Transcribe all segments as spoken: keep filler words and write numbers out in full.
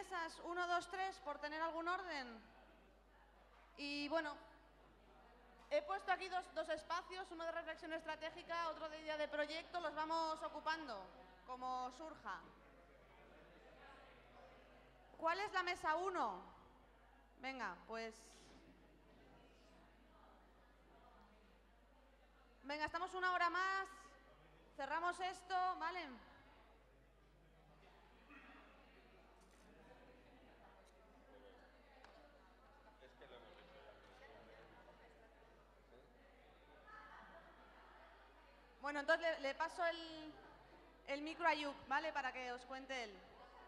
mesas, uno, dos, tres, por tener algún orden. Y bueno, he puesto aquí dos, dos espacios, uno de reflexión estratégica, otro de idea de proyecto, los vamos ocupando como surja. ¿Cuál es la mesa uno? Venga, pues... Venga, estamos una hora más, cerramos esto, ¿vale? Bueno, entonces le, le paso el, el micro a Yuk, ¿vale? Para que os cuente él.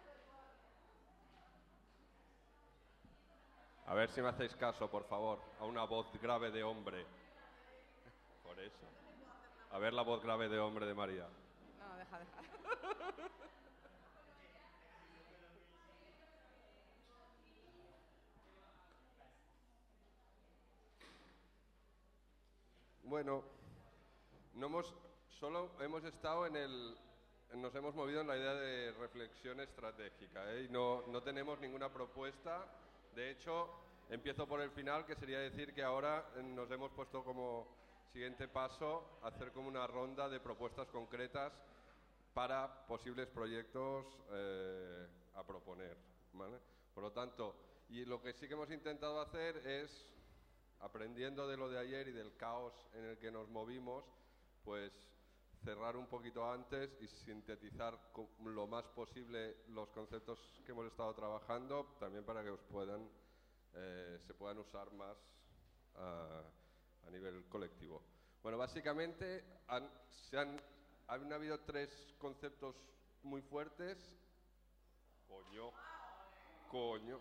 A ver si me hacéis caso, por favor, a una voz grave de hombre. Por eso. A ver la voz grave de hombre de María. No, deja, deja. Bueno, no hemos, solo hemos estado en el... Nos hemos movido en la idea de reflexión estratégica, ¿eh? Y no, no tenemos ninguna propuesta. De hecho, empiezo por el final, que sería decir que ahora nos hemos puesto como siguiente paso hacer como una ronda de propuestas concretas para posibles proyectos eh, a proponer, ¿vale? Por lo tanto, y lo que sí que hemos intentado hacer es, aprendiendo de lo de ayer y del caos en el que nos movimos, pues cerrar un poquito antes y sintetizar lo más posible los conceptos que hemos estado trabajando, también para que os puedan, eh, se puedan usar más a, a nivel colectivo. Bueno, básicamente han, se han, han habido tres conceptos muy fuertes. Coño, coño.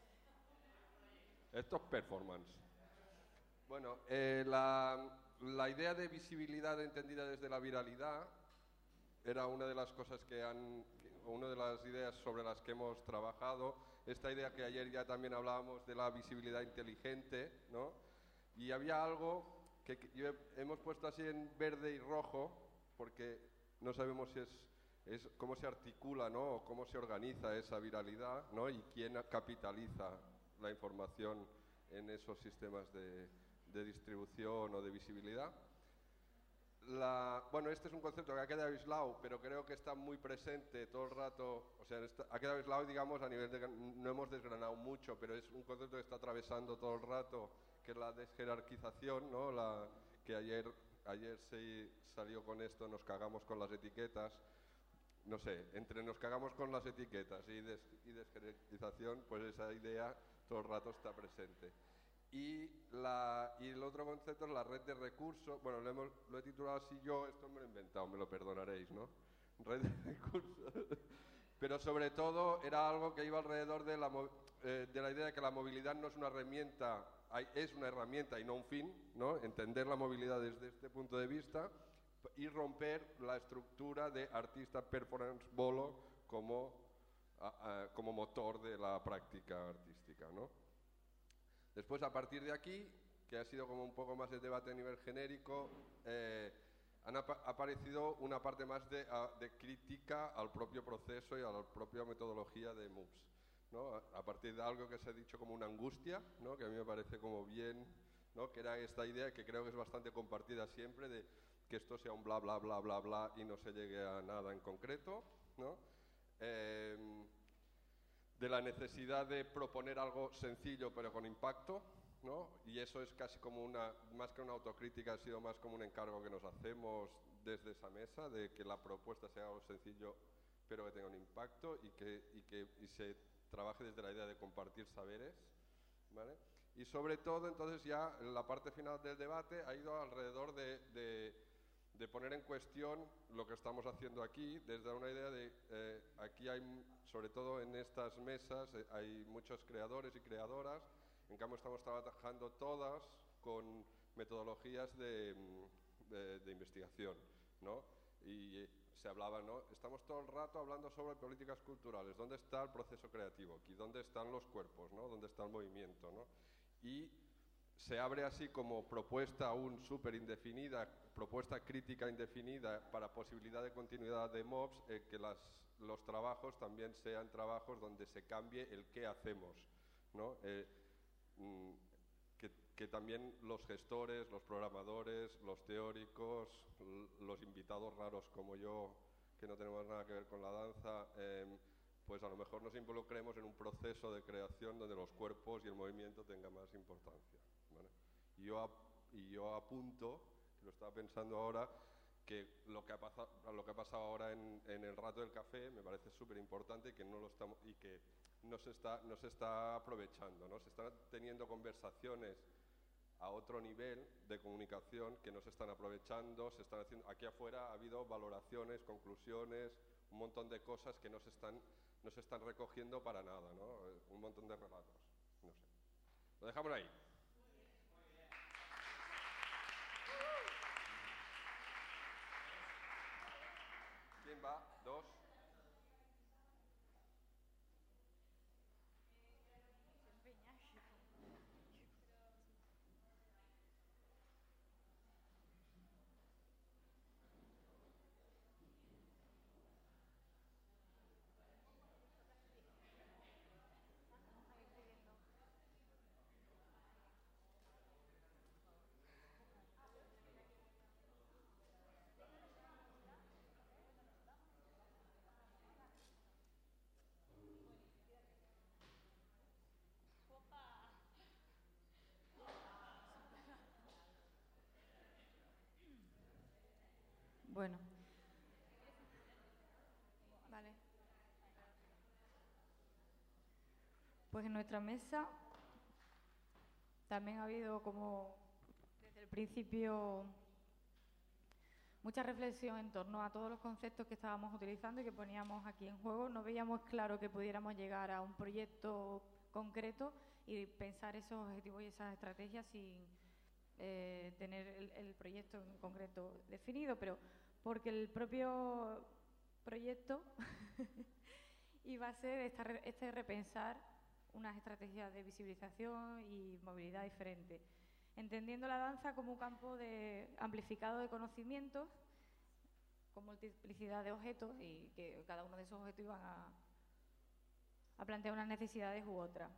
Esto es performance. Bueno, eh, la, la idea de visibilidad entendida desde la viralidad era una de las cosas que han, una de las ideas sobre las que hemos trabajado. Esta idea que ayer ya también hablábamos de la visibilidad inteligente, ¿no? Y había algo que yo hemos puesto así en verde y rojo, porque no sabemos si es, es cómo se articula, ¿no? O cómo se organiza esa viralidad, ¿no? Y quién capitaliza la información en esos sistemas de, de distribución o de visibilidad. La, bueno, este es un concepto que ha quedado aislado, pero creo que está muy presente todo el rato. O sea, está, ha quedado aislado, digamos, a nivel de... No hemos desgranado mucho, pero es un concepto que está atravesando todo el rato, que es la desjerarquización, ¿no? La, que ayer, ayer se salió con esto, nos cagamos con las etiquetas. No sé, entre nos cagamos con las etiquetas y, des, y desjerarquización, pues esa idea todo el rato está presente. Y, la, y el otro concepto es la red de recursos. Bueno, lo, hemos, lo he titulado así yo, esto me lo he inventado, me lo perdonaréis, ¿no? Red de recursos. Pero sobre todo era algo que iba alrededor de la, eh, de la idea de que la movilidad no es una herramienta, es una herramienta y no un fin, ¿no? Entender la movilidad desde este punto de vista y romper la estructura de artista performance bolo como, a, a, como motor de la práctica artística, ¿no? Después, a partir de aquí, que ha sido como un poco más de debate a nivel genérico, eh, han ap aparecido una parte más de, a, de crítica al propio proceso y a la propia metodología de MOOCs, ¿no? A, a partir de algo que se ha dicho como una angustia, ¿no? Que a mí me parece como bien, ¿no? Que era esta idea que creo que es bastante compartida siempre de que esto sea un bla, bla, bla, bla, bla y no se llegue a nada en concreto, ¿no? Eh, de la necesidad de proponer algo sencillo pero con impacto, ¿no? Y eso es casi como una, más que una autocrítica, ha sido más como un encargo que nos hacemos desde esa mesa, de que la propuesta sea algo sencillo pero que tenga un impacto y que, y que y se trabaje desde la idea de compartir saberes, ¿vale? Y sobre todo, entonces ya en la parte final del debate ha ido alrededor de, de de poner en cuestión lo que estamos haciendo aquí, desde una idea de, eh, aquí hay, sobre todo en estas mesas, eh, hay muchos creadores y creadoras, en cambio estamos trabajando todas con metodologías de, de, de investigación, ¿no? Y eh, se hablaba, ¿no? Estamos todo el rato hablando sobre políticas culturales, ¿dónde está el proceso creativo aquí? ¿Dónde están los cuerpos, ¿no? ¿Dónde está el movimiento, ¿no? Y se abre así como propuesta aún súper indefinida, propuesta crítica indefinida para posibilidad de continuidad de mobs, eh, que las, los trabajos también sean trabajos donde se cambie el qué hacemos, ¿no? Eh, mm, que, que también los gestores, los programadores, los teóricos, los invitados raros como yo, que no tenemos nada que ver con la danza, eh, pues a lo mejor nos involucremos en un proceso de creación donde los cuerpos y el movimiento tengan más importancia, ¿vale? Y yo, ap y yo apunto, que lo estaba pensando ahora, que lo que ha pasado, lo que ha pasado ahora en, en el rato del café me parece súper importante que no lo estamos, y que no se está, no se está aprovechando, ¿no? Se están teniendo conversaciones a otro nivel de comunicación que no se están aprovechando, se están haciendo, aquí afuera ha habido valoraciones, conclusiones, un montón de cosas que no se están, no se están recogiendo para nada, ¿no? Un montón de relatos, no sé. Lo dejamos ahí. ¿Quién va? ¿Dos? Bueno. Vale. Pues en nuestra mesa también ha habido, como desde el principio, mucha reflexión en torno a todos los conceptos que estábamos utilizando y que poníamos aquí en juego. No veíamos claro que pudiéramos llegar a un proyecto concreto y pensar esos objetivos y esas estrategias sin eh, tener el, el proyecto en concreto definido, pero porque el propio proyecto iba a ser esta, este repensar unas estrategias de visibilización y movilidad diferentes, entendiendo la danza como un campo de amplificado de conocimientos, con multiplicidad de objetos y que cada uno de esos objetos iban a, a plantear unas necesidades u otras.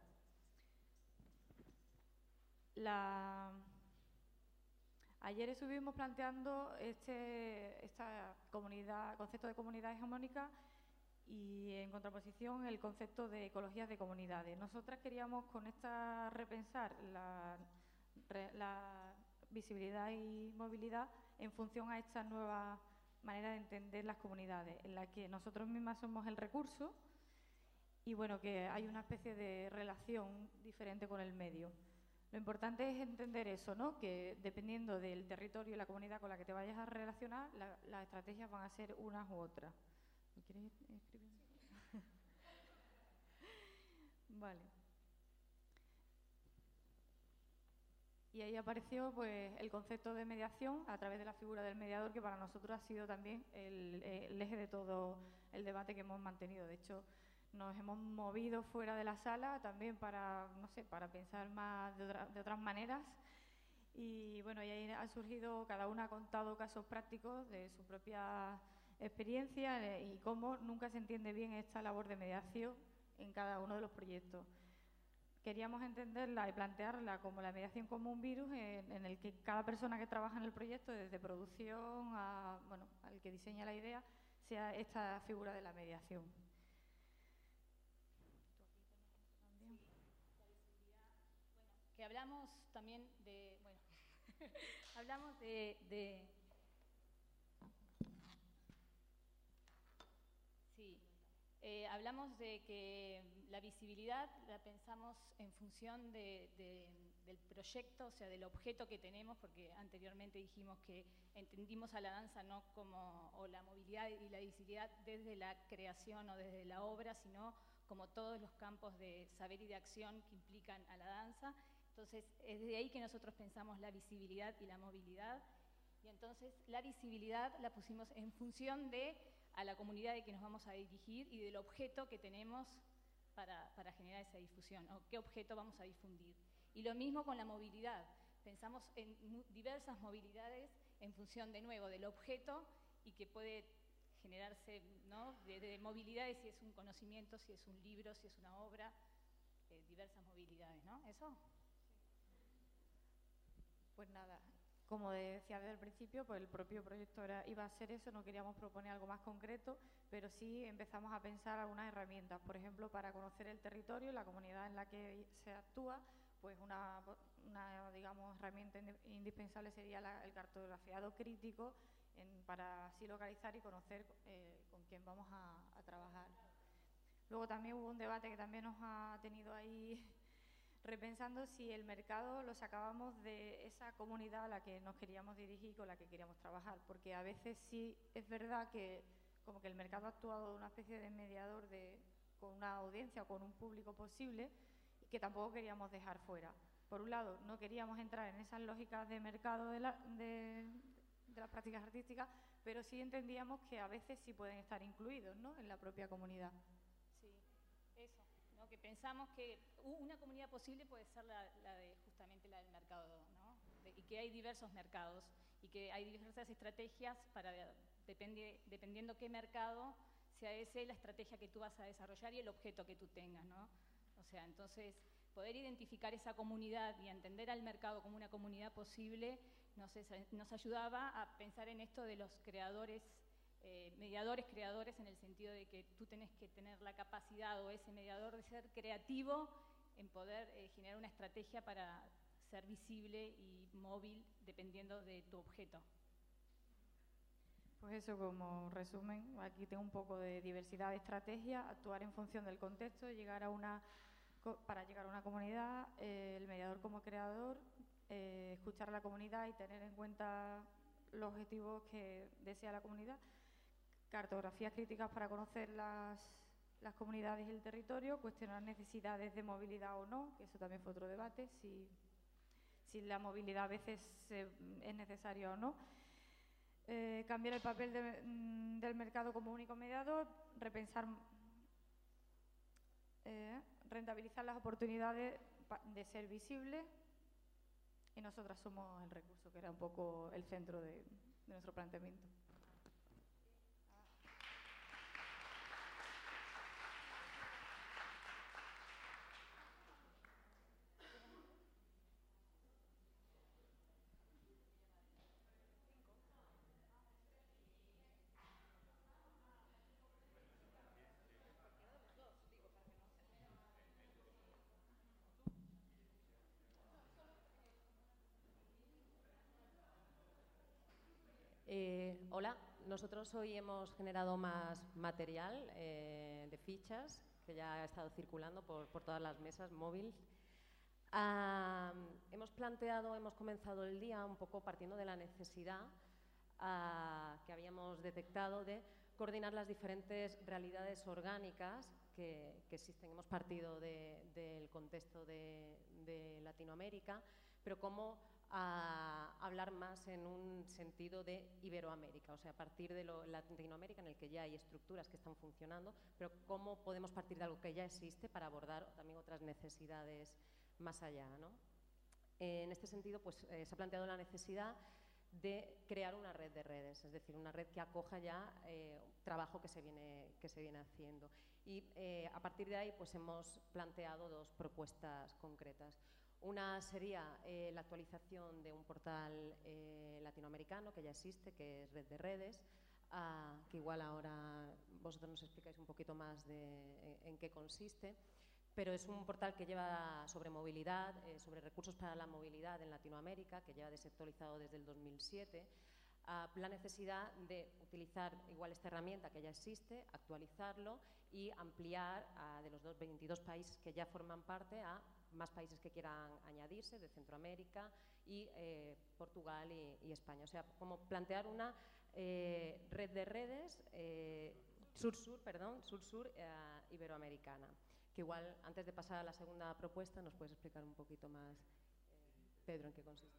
La... Ayer estuvimos planteando este esta comunidad, concepto de comunidad hegemónica y en contraposición el concepto de ecologías de comunidades. Nosotras queríamos con esta repensar la, la visibilidad y movilidad en función a esta nueva manera de entender las comunidades, en la que nosotros mismas somos el recurso y bueno, que hay una especie de relación diferente con el medio. Lo importante es entender eso, ¿no? Que dependiendo del territorio y la comunidad con la que te vayas a relacionar, la, las estrategias van a ser unas u otras. ¿Me quieres escribir? Vale. Y ahí apareció pues, el concepto de mediación a través de la figura del mediador, que para nosotros ha sido también el, el eje de todo el debate que hemos mantenido. De hecho, nos hemos movido fuera de la sala también para, no sé, para pensar más de, otra, de otras maneras. Y bueno, y ahí ha surgido, cada una ha contado casos prácticos de su propia experiencia y cómo nunca se entiende bien esta labor de mediación en cada uno de los proyectos. Queríamos entenderla y plantearla como la mediación como un virus en, en el que cada persona que trabaja en el proyecto, desde producción a, bueno, al que diseña la idea, sea esta figura de la mediación. Que hablamos también de, bueno, hablamos de, de, sí, eh, hablamos de que la visibilidad la pensamos en función de, de, del proyecto, o sea, del objeto que tenemos, porque anteriormente dijimos que entendimos a la danza no como, o la movilidad y la visibilidad desde la creación o desde la obra, sino como todos los campos de saber y de acción que implican a la danza. Entonces, es de ahí que nosotros pensamos la visibilidad y la movilidad. Y entonces, la visibilidad la pusimos en función de a la comunidad de que nos vamos a dirigir y del objeto que tenemos para, para generar esa difusión, o qué objeto vamos a difundir. Y lo mismo con la movilidad. Pensamos en diversas movilidades en función, de nuevo, del objeto y que puede generarse, ¿no?, de, de movilidades, si es un conocimiento, si es un libro, si es una obra, eh, diversas movilidades, ¿no? ¿Eso? Pues nada, como decía desde el principio, pues el propio proyecto era, iba a ser eso, no queríamos proponer algo más concreto, pero sí empezamos a pensar algunas herramientas. Por ejemplo, para conocer el territorio, la comunidad en la que se actúa, pues una, una digamos, herramienta indispensable sería la, el cartografiado crítico, en, para así localizar y conocer eh, con quién vamos a, a trabajar. Luego también hubo un debate que también nos ha tenido ahí repensando si el mercado lo sacábamos de esa comunidad a la que nos queríamos dirigir y con la que queríamos trabajar, porque a veces sí es verdad que como que el mercado ha actuado de una especie de mediador de, con una audiencia o con un público posible, y que tampoco queríamos dejar fuera. Por un lado, no queríamos entrar en esas lógicas de mercado de, la, de, de las prácticas artísticas, pero sí entendíamos que a veces sí pueden estar incluidos, ¿no?, en la propia comunidad. Sí, eso, ¿no? Que pensamos que una comunidad posible puede ser la, la de justamente la del mercado, ¿no? De, y que hay diversos mercados y que hay diversas estrategias para, depende, dependiendo qué mercado, sea ese la estrategia que tú vas a desarrollar y el objeto que tú tengas, ¿no? O sea, entonces, poder identificar esa comunidad y entender al mercado como una comunidad posible nos, nos ayudaba a pensar en esto de los creadores, eh, mediadores creadores, en el sentido de que tú tenés que tener la capacidad, o ese mediador, de ser creativo en poder eh, generar una estrategia para ser visible y móvil dependiendo de tu objeto. Pues eso, como resumen, aquí tengo un poco de diversidad de estrategia, actuar en función del contexto, llegar a una, para llegar a una comunidad, eh, el mediador como creador, eh, escuchar a la comunidad y tener en cuenta los objetivos que desea la comunidad, cartografías críticas para conocer las, las comunidades y el territorio, cuestionar necesidades de movilidad o no, que eso también fue otro debate, si, si la movilidad a veces se, es necesaria o no. Eh, cambiar el papel de, mm, del mercado como único mediador, repensar, eh, rentabilizar las oportunidades de ser visibles, y nosotras somos el recurso, que era un poco el centro de, de nuestro planteamiento. Eh, hola, nosotros hoy hemos generado más material eh, de fichas que ya ha estado circulando por, por todas las mesas móviles. Ah, hemos planteado, hemos comenzado el día un poco partiendo de la necesidad ah, que habíamos detectado de coordinar las diferentes realidades orgánicas que, que existen. Hemos partido de, del contexto de, de Latinoamérica, pero cómo a hablar más en un sentido de Iberoamérica, o sea, a partir de lo, Latinoamérica, en el que ya hay estructuras que están funcionando, pero cómo podemos partir de algo que ya existe para abordar también otras necesidades más allá, ¿no? En este sentido, pues eh, se ha planteado la necesidad de crear una red de redes, es decir, una red que acoja ya eh, trabajo que se viene, que se viene haciendo. Y eh, a partir de ahí, pues hemos planteado dos propuestas concretas. Una sería eh, la actualización de un portal eh, latinoamericano que ya existe, que es Red de Redes, ah, que igual ahora vosotros nos explicáis un poquito más de en, en qué consiste, pero es un portal que lleva sobre movilidad, eh, sobre recursos para la movilidad en Latinoamérica, que lleva desactualizado desde el dos mil siete. Ah, la necesidad de utilizar igual esta herramienta que ya existe, actualizarlo y ampliar ah, de los dos, veintidós países que ya forman parte a más países que quieran añadirse, de Centroamérica y eh, Portugal y, y España. O sea, como plantear una eh, red de redes eh, sur-sur, perdón, sur-sur eh, iberoamericana. Que igual, antes de pasar a la segunda propuesta, nos puedes explicar un poquito más, eh, Pedro, en qué consiste.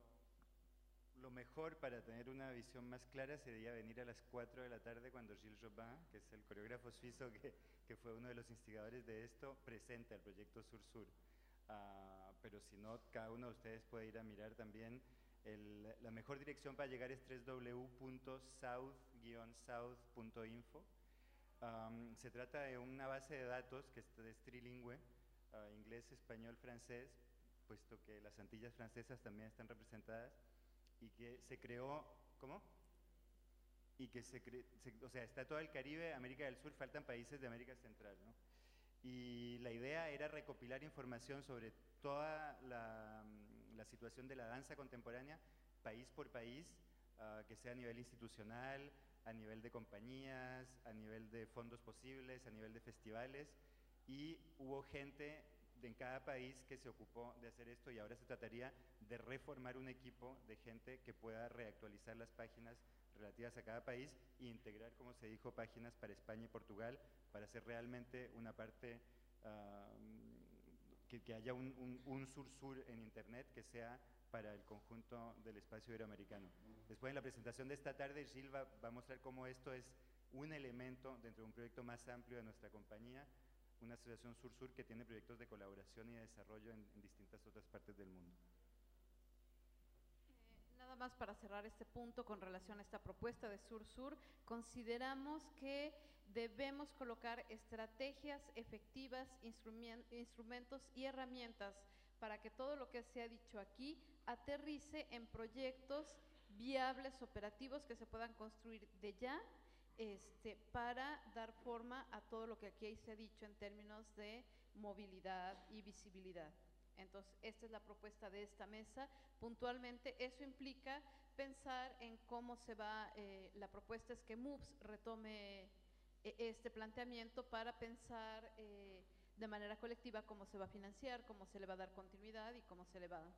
Lo mejor para tener una visión más clara sería venir a las cuatro de la tarde cuando Gilles Jobin, que es el coreógrafo suizo que, que fue uno de los instigadores de esto, presenta el proyecto Sur-Sur. uh, pero si no, cada uno de ustedes puede ir a mirar también. El, la mejor dirección para llegar es doble u doble u doble u punto south guion south punto info. Um, se trata de una base de datos que es, es trilingüe, uh, inglés, español, francés, puesto que las Antillas francesas también están representadas, y que se creó, ¿cómo? Y que se, cre, se o sea, está todo el Caribe, América del Sur, faltan países de América Central, ¿no? Y la idea era recopilar información sobre toda la, la situación de la danza contemporánea, país por país, uh, que sea a nivel institucional, a nivel de compañías, a nivel de fondos posibles, a nivel de festivales, y hubo gente de, en cada país que se ocupó de hacer esto, y ahora se trataría de reformar un equipo de gente que pueda reactualizar las páginas relativas a cada país e integrar, como se dijo, páginas para España y Portugal, para hacer realmente una parte, uh, que, que haya un, un, un sur-sur en Internet que sea para el conjunto del espacio iberoamericano. Después, en la presentación de esta tarde, Gilles va, va a mostrar cómo esto es un elemento dentro de un proyecto más amplio de nuestra compañía, una asociación sur-sur que tiene proyectos de colaboración y de desarrollo en, en distintas otras partes del mundo. Eh, nada más para cerrar este punto con relación a esta propuesta de sur-sur, consideramos que debemos colocar estrategias efectivas, instrumentos y herramientas para que todo lo que se ha dicho aquí aterrice en proyectos viables, operativos, que se puedan construir de ya, este, para dar forma a todo lo que aquí se ha dicho en términos de movilidad y visibilidad. Entonces, esta es la propuesta de esta mesa. Puntualmente, eso implica pensar en cómo se va, eh, la propuesta es que MOVES retome eh, este planteamiento para pensar eh, de manera colectiva cómo se va a financiar, cómo se le va a dar continuidad y cómo se le va a...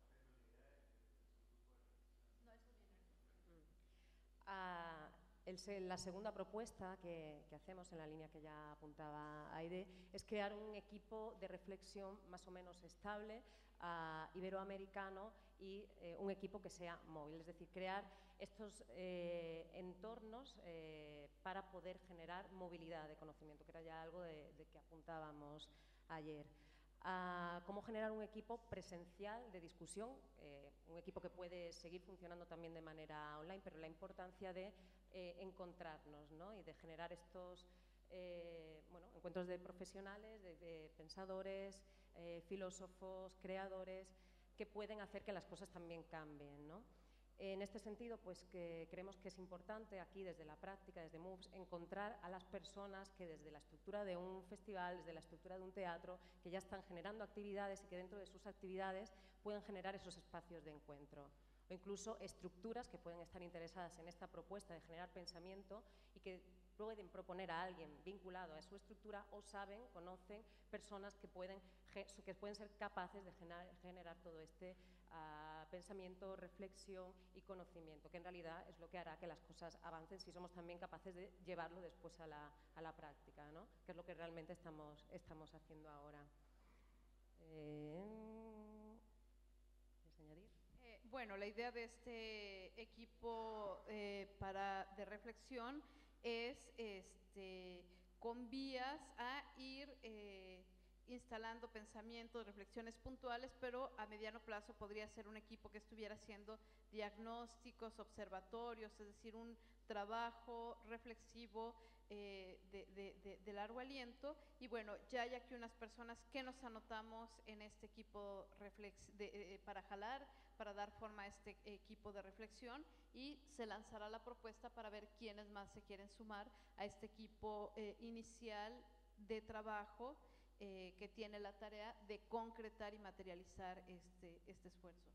No, eso viene. Ah, el, la segunda propuesta que, que hacemos, en la línea que ya apuntaba Aide, es crear un equipo de reflexión más o menos estable, uh, iberoamericano, y eh, un equipo que sea móvil, es decir, crear estos eh, entornos eh, para poder generar movilidad de conocimiento, que era ya algo de, de que apuntábamos ayer. Uh, cómo generar un equipo presencial de discusión, eh, un equipo que puede seguir funcionando también de manera online, pero la importancia de eh, encontrarnos, ¿no? Y de generar estos eh, bueno, encuentros de profesionales, de, de pensadores, eh, filósofos, creadores, que pueden hacer que las cosas también cambien, ¿no? En este sentido, pues que creemos que es importante aquí, desde la práctica, desde MOVES, encontrar a las personas que desde la estructura de un festival, desde la estructura de un teatro, que ya están generando actividades y que dentro de sus actividades pueden generar esos espacios de encuentro. O incluso estructuras que pueden estar interesadas en esta propuesta de generar pensamiento y que pueden proponer a alguien vinculado a su estructura, o saben, conocen personas que pueden, que pueden ser capaces de generar, generar todo este uh, pensamiento, reflexión y conocimiento, que en realidad es lo que hará que las cosas avancen si somos también capaces de llevarlo después a la, a la práctica, ¿no? Que es lo que realmente estamos, estamos haciendo ahora. Eh, ¿Quieres añadir? Eh, bueno, la idea de este equipo eh, para, de reflexión es este, con vías a ir eh, instalando pensamientos, reflexiones puntuales, pero a mediano plazo podría ser un equipo que estuviera haciendo diagnósticos, observatorios, es decir, un trabajo reflexivo eh, de, de, de, de largo aliento. Y bueno, ya hay aquí unas personas que nos anotamos en este equipo reflex de, eh, para jalar, para dar forma a este equipo de reflexión, y se lanzará la propuesta para ver quiénes más se quieren sumar a este equipo eh, inicial de trabajo eh, que tiene la tarea de concretar y materializar este, este esfuerzo.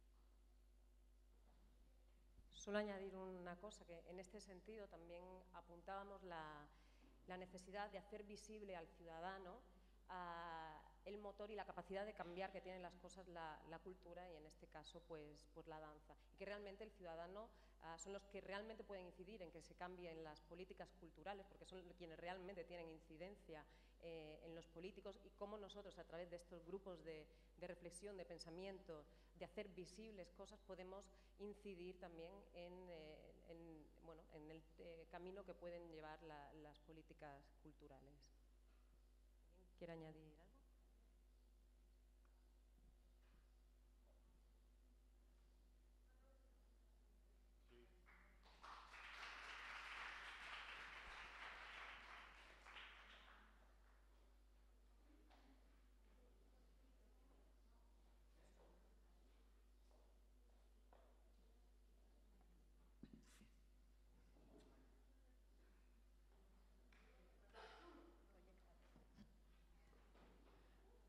Solo añadir una cosa, que en este sentido también apuntábamos la, la necesidad de hacer visible al ciudadano a el motor y la capacidad de cambiar que tienen las cosas la, la cultura, y en este caso pues, pues la danza, y que realmente el ciudadano uh, son los que realmente pueden incidir en que se cambien las políticas culturales, porque son quienes realmente tienen incidencia eh, en los políticos, y cómo nosotros a través de estos grupos de, de reflexión, de pensamiento, de hacer visibles cosas, podemos incidir también en, eh, en, bueno, en el eh, camino que pueden llevar la, las políticas culturales. ¿Quiere añadir algo?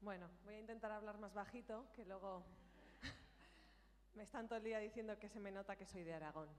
Bueno, voy a intentar hablar más bajito, que luego me están todo el día diciendo que se me nota que soy de Aragón.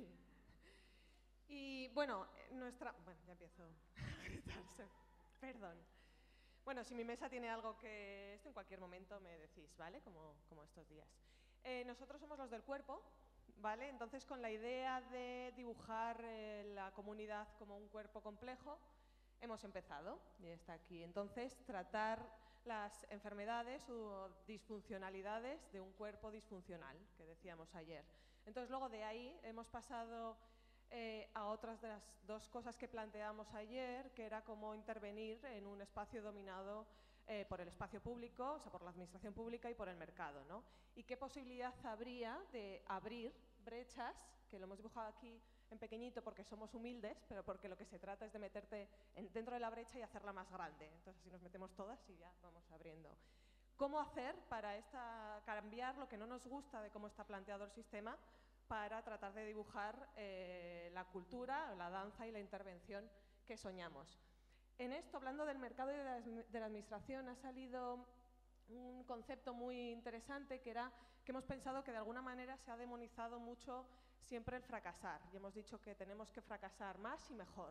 Y bueno, nuestra... Bueno, ya empiezo a gritarse. Perdón. Bueno, si mi mesa tiene algo que... Esto en cualquier momento me decís, ¿vale? Como, como estos días. Eh, nosotros somos los del cuerpo, ¿vale? Entonces, con la idea de dibujar eh, la comunidad como un cuerpo complejo, hemos empezado, y está aquí. Entonces, tratar las enfermedades o disfuncionalidades de un cuerpo disfuncional, que decíamos ayer. Entonces, luego de ahí hemos pasado eh, a otras de las dos cosas que planteamos ayer, que era cómo intervenir en un espacio dominado eh, por el espacio público, o sea, por la administración pública y por el mercado, ¿no? Y qué posibilidad habría de abrir brechas, que lo hemos dibujado aquí en pequeñito porque somos humildes, pero porque lo que se trata es de meterte en, dentro de la brecha y hacerla más grande. Entonces, así nos metemos todas y ya vamos abriendo. ¿Cómo hacer para esta, cambiar lo que no nos gusta de cómo está planteado el sistema para tratar de dibujar eh, la cultura, la danza y la intervención que soñamos? En esto, hablando del mercado y de la, de la administración, ha salido un concepto muy interesante que era que hemos pensado que de alguna manera se ha demonizado mucho siempre el fracasar, y hemos dicho que tenemos que fracasar más y mejor.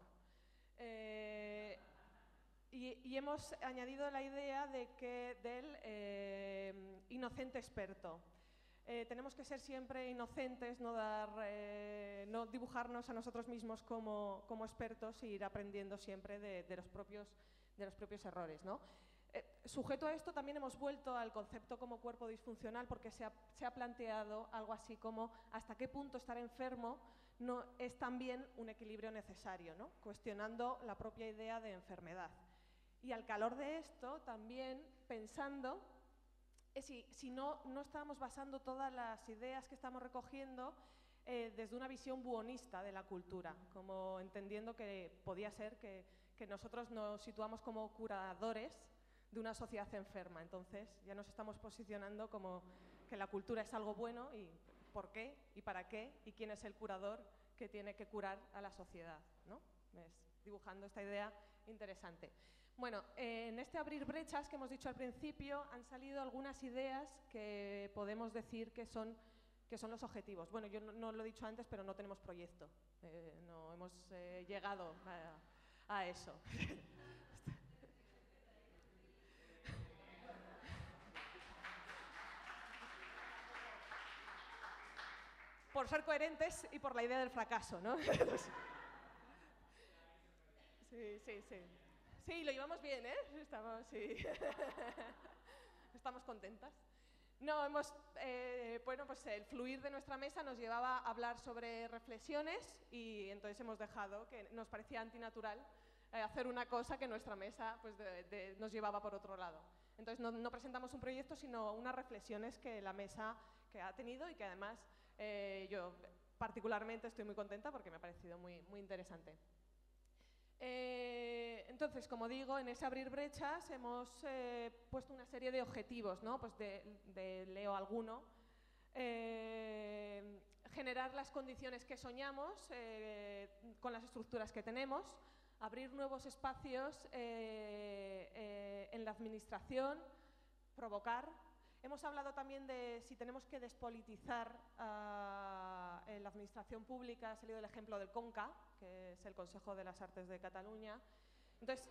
Eh, y, y hemos añadido la idea de que del eh, inocente experto. Eh, tenemos que ser siempre inocentes, no, dar, eh, no dibujarnos a nosotros mismos como, como expertos e ir aprendiendo siempre de, de, los, propios, de los propios errores, ¿no? Eh, sujeto a esto, también hemos vuelto al concepto como cuerpo disfuncional porque se ha, se ha planteado algo así como hasta qué punto estar enfermo no es también un equilibrio necesario, ¿no? Cuestionando la propia idea de enfermedad. Y al calor de esto, también pensando eh, si, si no, no estábamos basando todas las ideas que estamos recogiendo eh, desde una visión buonista de la cultura, como entendiendo que podía ser que, que nosotros nos situamos como curadores de una sociedad enferma. Entonces ya nos estamos posicionando como que la cultura es algo bueno y por qué y para qué y quién es el curador que tiene que curar a la sociedad, ¿no? ¿Ves? Dibujando esta idea interesante. Bueno, eh, en este abrir brechas que hemos dicho al principio han salido algunas ideas que podemos decir que son, que son los objetivos. Bueno, yo no, no lo he dicho antes, pero no tenemos proyecto, eh, no hemos eh, llegado a, a eso. Por ser coherentes y por la idea del fracaso, ¿no? Sí, sí, sí. Sí, lo llevamos bien, ¿eh? Estamos, sí. Estamos contentas. No, hemos, eh, bueno, pues el fluir de nuestra mesa nos llevaba a hablar sobre reflexiones y entonces hemos dejado que nos parecía antinatural eh, hacer una cosa que nuestra mesa pues, de, de, nos llevaba por otro lado. Entonces no, no presentamos un proyecto, sino unas reflexiones que la mesa que ha tenido y que además eh, yo particularmente estoy muy contenta porque me ha parecido muy, muy interesante. Eh, entonces, como digo, en ese abrir brechas hemos eh, puesto una serie de objetivos, ¿no? Pues de, de leo alguno. Eh, generar las condiciones que soñamos eh, con las estructuras que tenemos, abrir nuevos espacios eh, eh, en la administración, provocar. Hemos hablado también de si tenemos que despolitizar uh, en la administración pública. Ha salido el ejemplo del CONCA, que es el Consejo de las Artes de Cataluña. Entonces,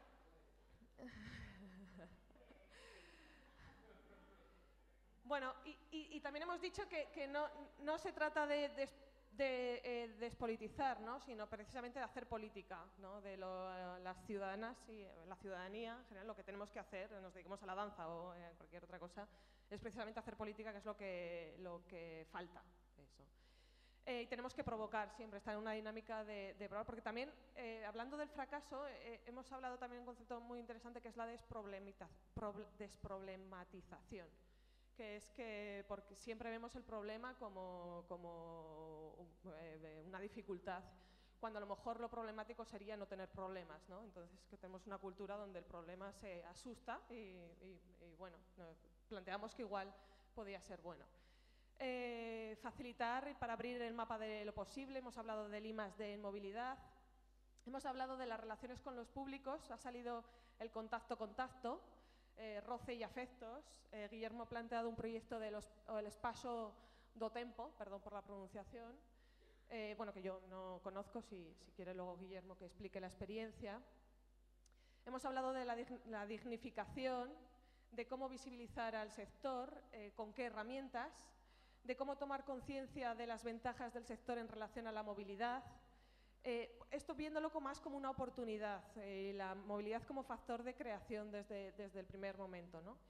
bueno, y, y, y también hemos dicho que, que no, no se trata de, de, de eh, despolitizar, ¿no? Sino precisamente de hacer política, ¿no? De lo, las ciudadanas y la ciudadanía, en general, lo que tenemos que hacer, nos dediquemos a la danza o a cualquier otra cosa, es precisamente hacer política, que es lo que, lo que falta. Eso. Eh, y tenemos que provocar siempre, estar en una dinámica de, de probar, porque también, eh, hablando del fracaso, eh, hemos hablado también de un concepto muy interesante que es la desproblematización, que es que porque siempre vemos el problema como, como eh, una dificultad, cuando a lo mejor lo problemático sería no tener problemas, ¿no? Entonces que tenemos una cultura donde el problema se asusta y, y, y bueno, planteamos que igual podía ser bueno. Eh, facilitar para abrir el mapa de lo posible, hemos hablado del I más D en movilidad, hemos hablado de las relaciones con los públicos, ha salido el contacto-contacto, eh, roce e afectos, eh, Guillermo ha planteado un proyecto del espacio do tempo, perdón por la pronunciación, eh, bueno, que yo no conozco, si, si quiere luego Guillermo que explique la experiencia. Hemos hablado de la, la dignificación, de cómo visibilizar al sector, eh, con qué herramientas, de cómo tomar conciencia de las ventajas del sector en relación a la movilidad. Eh, esto viéndolo como más como una oportunidad, eh, la movilidad como factor de creación desde, desde el primer momento, ¿no?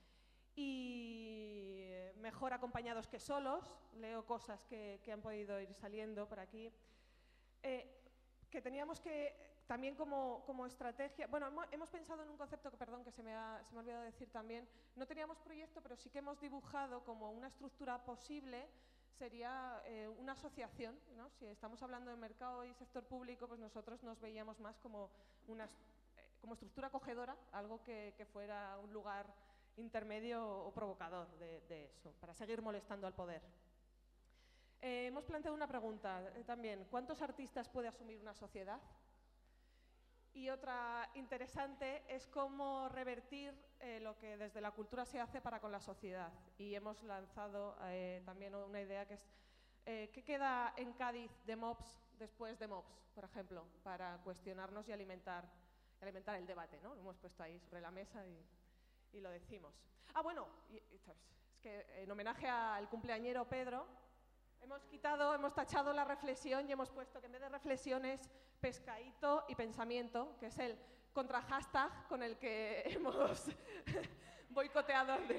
Y mejor acompañados que solos, leo cosas que, que han podido ir saliendo por aquí, eh, que teníamos que también como, como estrategia, bueno, hemos, hemos pensado en un concepto que, perdón, que se me, ha, se me ha olvidado decir también, no teníamos proyecto, pero sí que hemos dibujado como una estructura posible, sería eh, una asociación, ¿no? Si estamos hablando de mercado y sector público, pues nosotros nos veíamos más como una eh, como estructura acogedora, algo que, que fuera un lugar intermedio o provocador de, de eso, para seguir molestando al poder. Eh, hemos planteado una pregunta eh, también, ¿cuántos artistas puede asumir una sociedad? Y otra interesante es cómo revertir eh, lo que desde la cultura se hace para con la sociedad. Y hemos lanzado eh, también una idea que es eh, ¿qué queda en Cádiz de MOPS después de MOPS, por ejemplo, para cuestionarnos y alimentar, alimentar el debate, ¿no? Lo hemos puesto ahí sobre la mesa y, y lo decimos. Ah, bueno, y, y, es que en homenaje al cumpleañero Pedro, hemos quitado, hemos tachado la reflexión y hemos puesto que en vez de reflexiones, pescadito y pensamiento, que es el contra hashtag con el que hemos boicoteado el de...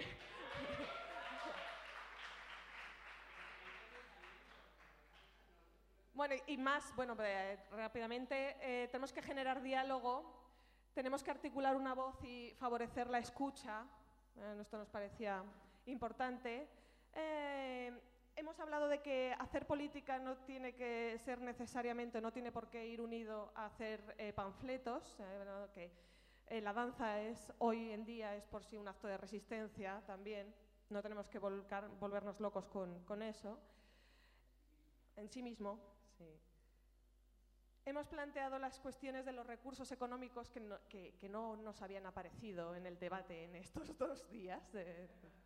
Bueno, y más, bueno, eh, rápidamente, eh, tenemos que generar diálogo, tenemos que articular una voz y favorecer la escucha, eh, esto nos parecía importante. Eh, Hemos hablado de que hacer política no tiene que ser necesariamente, no tiene por qué ir unido a hacer eh, panfletos, eh, que eh, la danza es hoy en día es por sí un acto de resistencia también, no tenemos que volcar, volvernos locos con, con eso, en sí mismo. Sí. Hemos planteado las cuestiones de los recursos económicos que no, que, que no nos habían aparecido en el debate en estos dos días. De,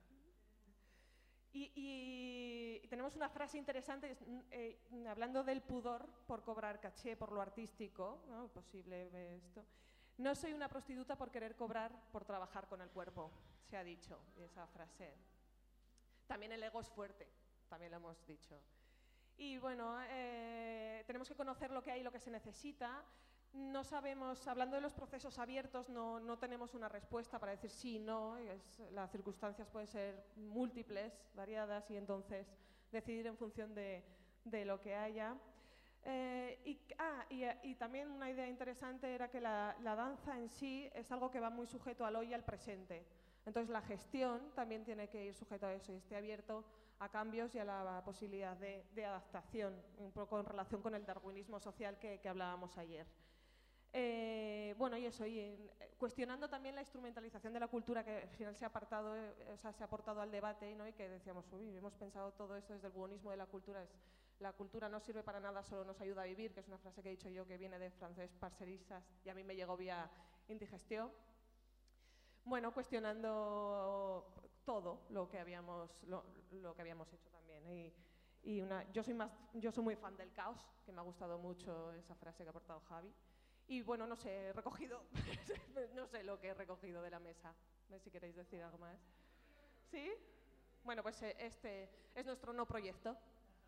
Y, y, y tenemos una frase interesante, eh, hablando del pudor por cobrar caché, por lo artístico, ¿no? Posible esto. No soy una prostituta por querer cobrar por trabajar con el cuerpo, se ha dicho esa frase. También el ego es fuerte, también lo hemos dicho. Y bueno, eh, tenemos que conocer lo que hay y lo que se necesita. No sabemos, hablando de los procesos abiertos, no, no tenemos una respuesta para decir sí, no, es, las circunstancias pueden ser múltiples, variadas, y entonces decidir en función de, de lo que haya. Eh, y, ah, y, y también una idea interesante era que la, la danza en sí es algo que va muy sujeto al hoy y al presente. Entonces la gestión también tiene que ir sujeto a eso y esté abierto a cambios y a la posibilidad de, de adaptación, un poco en relación con el darwinismo social que, que hablábamos ayer. Eh, bueno, y eso, y eh, cuestionando también la instrumentalización de la cultura que al final se ha, apartado, eh, o sea, se ha aportado al debate, ¿no? Y que decíamos, uy, hemos pensado todo esto desde el buonismo de la cultura, es, la cultura no sirve para nada, solo nos ayuda a vivir, que es una frase que he dicho yo que viene de Francesc Parcerisas y a mí me llegó vía indigestión. Bueno, cuestionando todo lo que habíamos, lo, lo que habíamos hecho también. Y, y una, yo, soy más, yo soy muy fan del caos, que me ha gustado mucho esa frase que ha aportado Javi. Y bueno, no sé, he recogido, no sé lo que he recogido de la mesa. A ver si queréis decir algo más. ¿Sí? Bueno, pues este es nuestro no proyecto.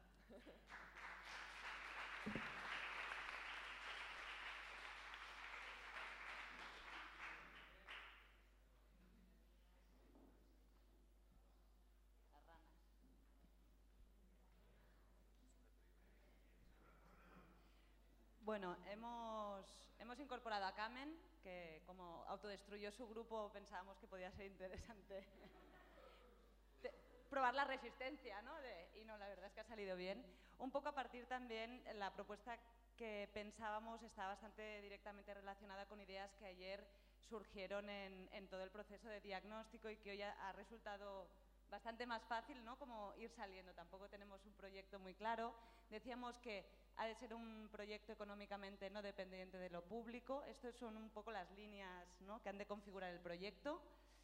Bueno, hemos, hemos incorporado a Kamen, que como autodestruyó su grupo pensábamos que podía ser interesante de, probar la resistencia, ¿no? De, y no, la verdad es que ha salido bien. Un poco a partir también, la propuesta que pensábamos está bastante directamente relacionada con ideas que ayer surgieron en, en todo el proceso de diagnóstico y que hoy ha, ha resultado bastante más fácil, ¿no? Como ir saliendo. Tampoco tenemos un proyecto muy claro. Decíamos que ha de ser un proyecto económicamente no dependiente de lo público. Estas son un poco las líneas, ¿no? Que han de configurar el proyecto.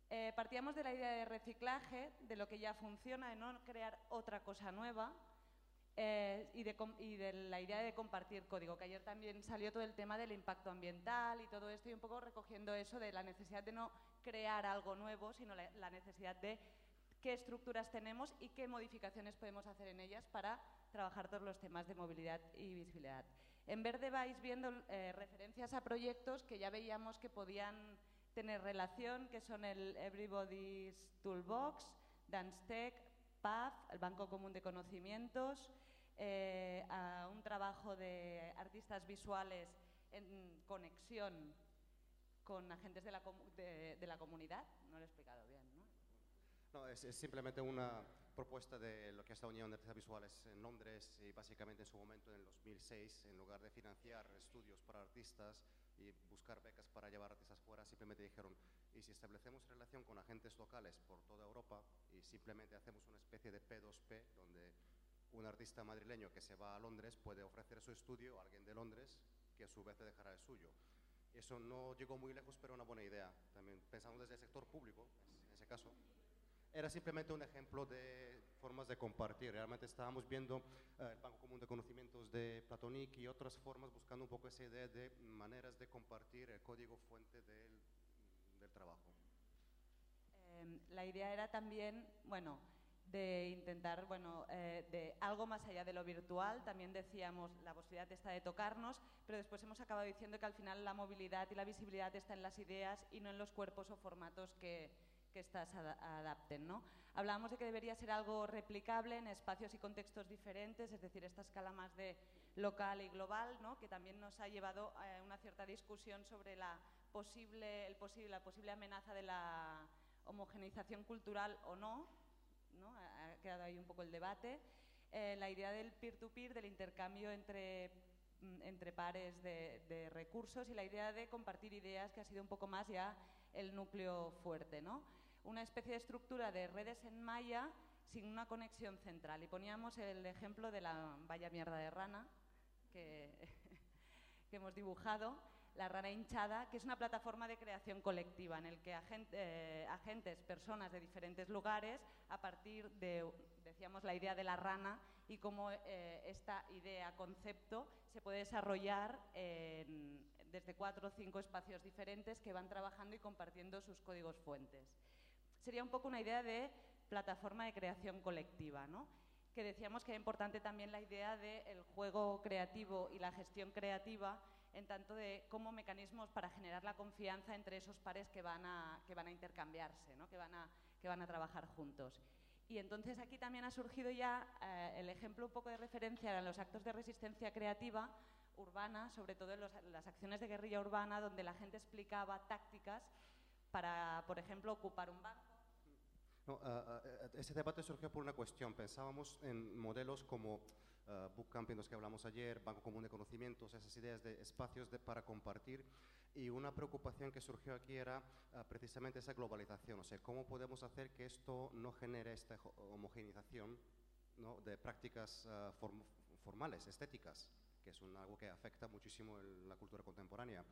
Eh, partíamos de la idea de reciclaje, de lo que ya funciona, de no crear otra cosa nueva, eh, y, de, y de la idea de compartir código, que ayer también salió todo el tema del impacto ambiental y todo esto, y un poco recogiendo eso de la necesidad de no crear algo nuevo, sino la, la necesidad de qué estructuras tenemos y qué modificaciones podemos hacer en ellas para trabajar todos los temas de movilidad y visibilidad. En verde vais viendo eh, referencias a proyectos que ya veíamos que podían tener relación, que son el Everybody's Toolbox, DanceTech, P A F, el Banco Común de Conocimientos, eh, a un trabajo de artistas visuales en conexión con agentes de la, de, de la comunidad. No lo he explicado bien, ¿no? No, es, es simplemente una propuesta de lo que es la Unión de Artistas Visuales en Londres y básicamente en su momento, en el dos mil seis, en lugar de financiar estudios para artistas y buscar becas para llevar artistas fuera, simplemente dijeron, y si establecemos relación con agentes locales por toda Europa y simplemente hacemos una especie de P dos P, donde un artista madrileño que se va a Londres puede ofrecer su estudio a alguien de Londres, que a su vez dejará el suyo. Eso no llegó muy lejos, pero una buena idea. También pensamos desde el sector público, en ese caso. Era simplemente un ejemplo de formas de compartir. Realmente estábamos viendo uh, el Banco Común de Conocimientos de Platonic y otras formas, buscando un poco esa idea de maneras de compartir el código fuente del, del trabajo. Eh, la idea era también, bueno, de intentar, bueno, eh, de algo más allá de lo virtual. También decíamos la posibilidad está de tocarnos, pero después hemos acabado diciendo que al final la movilidad y la visibilidad está en las ideas y no en los cuerpos o formatos que que estas ad adapten, ¿no? Hablábamos de que debería ser algo replicable en espacios y contextos diferentes, es decir, esta escala más de local y global, ¿no? Que también nos ha llevado a una cierta discusión sobre la posible, el posible, la posible amenaza de la homogeneización cultural o no, ¿no? Ha quedado ahí un poco el debate. Eh, la idea del peer-to-peer, del intercambio entre, entre pares de, de recursos, y la idea de compartir ideas, que ha sido un poco más ya el núcleo fuerte, ¿no? Una especie de estructura de redes en malla sin una conexión central. Y poníamos el ejemplo de la vaya mierda de rana que, que hemos dibujado, la rana hinchada, que es una plataforma de creación colectiva en el que agente, eh, agentes, personas de diferentes lugares, a partir de, decíamos, la idea de la rana y cómo eh, esta idea, concepto, se puede desarrollar en, desde cuatro o cinco espacios diferentes que van trabajando y compartiendo sus códigos fuentes. Sería un poco una idea de plataforma de creación colectiva, ¿no? Que decíamos que era importante también la idea del juego creativo y la gestión creativa, en tanto de como mecanismos para generar la confianza entre esos pares que van a, que van a intercambiarse, ¿no? que, van a, que van a trabajar juntos. Y entonces aquí también ha surgido ya eh, el ejemplo un poco de referencia en los actos de resistencia creativa urbana, sobre todo en los, las acciones de guerrilla urbana, donde la gente explicaba tácticas para, por ejemplo, ocupar un banco. No, uh, uh, ese debate surgió por una cuestión. Pensábamos en modelos como uh, Bootcamp, en los que hablamos ayer, Banco Común de Conocimientos, esas ideas de espacios de, para compartir, y una preocupación que surgió aquí era uh, precisamente esa globalización, o sea, cómo podemos hacer que esto no genere esta homogenización, ¿no? de prácticas uh, form formales, estéticas, que es un, algo que afecta muchísimo el, la cultura contemporánea.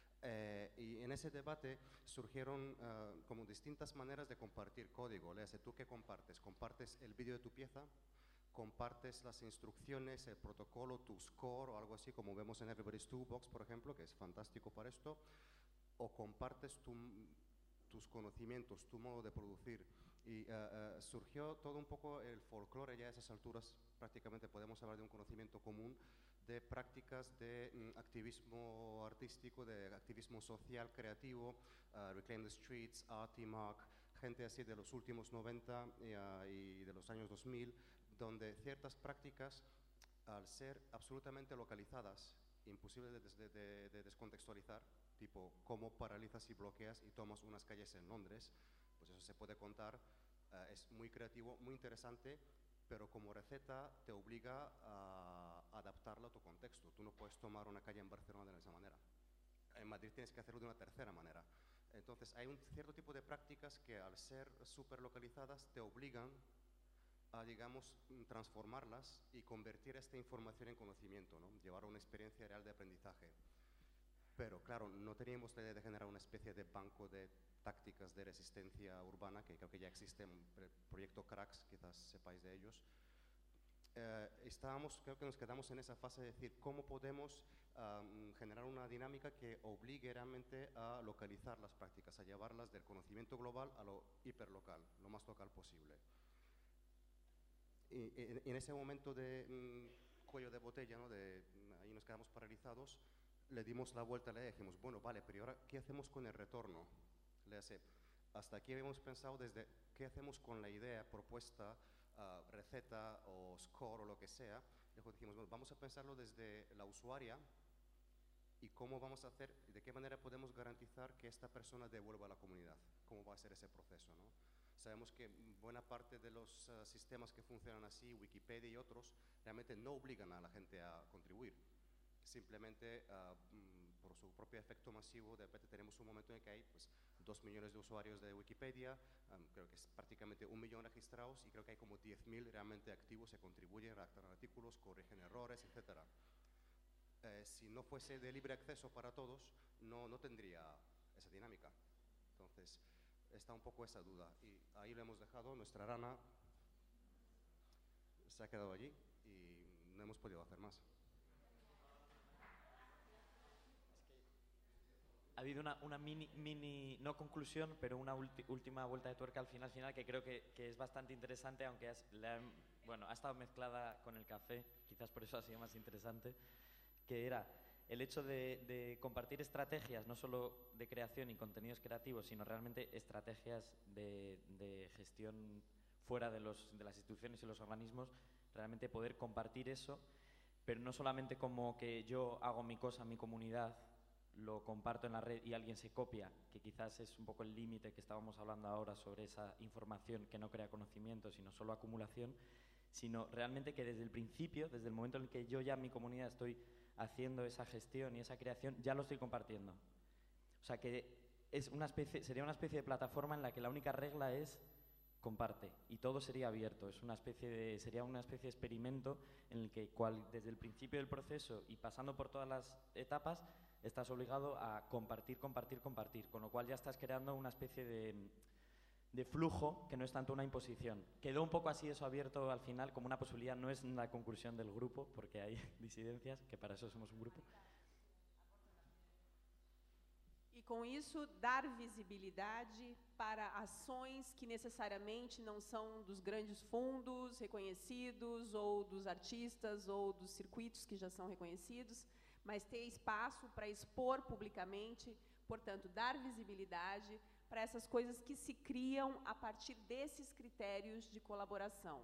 Eh, y en ese debate surgieron uh, como distintas maneras de compartir código. Léase, ¿tú qué compartes? ¿Compartes el vídeo de tu pieza? ¿Compartes las instrucciones, el protocolo, tu score o algo así, como vemos en Everybody's Toolbox, por ejemplo, que es fantástico para esto? ¿O compartes tu, tus conocimientos, tu modo de producir? Y uh, uh, surgió todo un poco el folclore ya a esas alturas. Prácticamente podemos hablar de un conocimiento común de prácticas de mm, activismo artístico, de activismo social, creativo, uh, Reclaim the Streets, Artimark, gente así de los últimos noventa y, uh, y de los años dos mil, donde ciertas prácticas, al ser absolutamente localizadas, imposible de, de, de, de descontextualizar, tipo cómo paralizas y bloqueas y tomas unas calles en Londres, pues eso se puede contar, uh, es muy creativo, muy interesante, pero como receta te obliga a adaptarla a tu contexto. Tú no puedes tomar una calle en Barcelona de esa manera. En Madrid tienes que hacerlo de una tercera manera. Entonces hay un cierto tipo de prácticas que al ser súper localizadas te obligan a, digamos, transformarlas y convertir esta información en conocimiento, ¿no? Llevar a una experiencia real de aprendizaje. Pero claro, no teníamos la idea de generar una especie de banco de tácticas de resistencia urbana, que creo que ya existe en el proyecto Cracks, quizás sepáis de ellos. Eh, estábamos, creo que nos quedamos en esa fase de decir cómo podemos um, generar una dinámica que obligue realmente a localizar las prácticas, a llevarlas del conocimiento global a lo hiperlocal, lo más local posible. Y, y, y en ese momento de mm, cuello de botella, ¿no? de, ahí nos quedamos paralizados, le dimos la vuelta, le dijimos, bueno, vale, pero ahora, ¿qué hacemos con el retorno? Le hace, hasta aquí habíamos pensado desde qué hacemos con la idea, propuesta, uh, receta o score o lo que sea. Luego dijimos, bueno, vamos a pensarlo desde la usuaria y cómo vamos a hacer, de qué manera podemos garantizar que esta persona devuelva a la comunidad, cómo va a ser ese proceso, ¿no? Sabemos que buena parte de los uh, sistemas que funcionan así, Wikipedia y otros, realmente no obligan a la gente a contribuir. Simplemente uh, mm, por su propio efecto masivo, de repente tenemos un momento en el que hay pues, dos millones de usuarios de Wikipedia, um, creo que es prácticamente un millón registrados y creo que hay como diez mil realmente activos que contribuyen, redactan artículos, corrigen errores, etcétera. Eh, si no fuese de libre acceso para todos, no, no tendría esa dinámica. Entonces, está un poco esa duda y ahí lo hemos dejado. Nuestra rana se ha quedado allí y no hemos podido hacer más. Ha habido una, una mini, mini, no conclusión, pero una ulti, última vuelta de tuerca al final, final que creo que, que es bastante interesante, aunque has, le han, bueno, ha estado mezclada con el café, quizás por eso ha sido más interesante, que era el hecho de, de compartir estrategias, no solo de creación y contenidos creativos, sino realmente estrategias de, de gestión fuera de, los, de las instituciones y los organismos, realmente poder compartir eso, pero no solamente como que yo hago mi cosa en mi comunidad, lo comparto en la red y alguien se copia, que quizás es un poco el límite que estábamos hablando ahora sobre esa información que no crea conocimiento, sino solo acumulación, sino realmente que desde el principio, desde el momento en el que yo ya en mi comunidad estoy haciendo esa gestión y esa creación, ya lo estoy compartiendo. O sea que es una especie, sería una especie de plataforma en la que la única regla es comparte y todo sería abierto. Es una especie de, sería una especie de experimento en el que cual, desde el principio del proceso y pasando por todas las etapas estás obligado a compartir, compartir, compartir, con lo cual ya estás creando una especie de, de flujo que no es tanto una imposición. Quedó un poco así eso abierto al final como una posibilidad, no es la conclusión del grupo, porque hay disidencias, que para eso somos un grupo. E com isso, dar visibilidade para ações que necessariamente não são dos grandes fundos reconhecidos, ou dos artistas, ou dos circuitos que já são reconhecidos, mas ter espaço para expor publicamente, portanto, dar visibilidade para essas coisas que se criam a partir desses critérios de colaboração.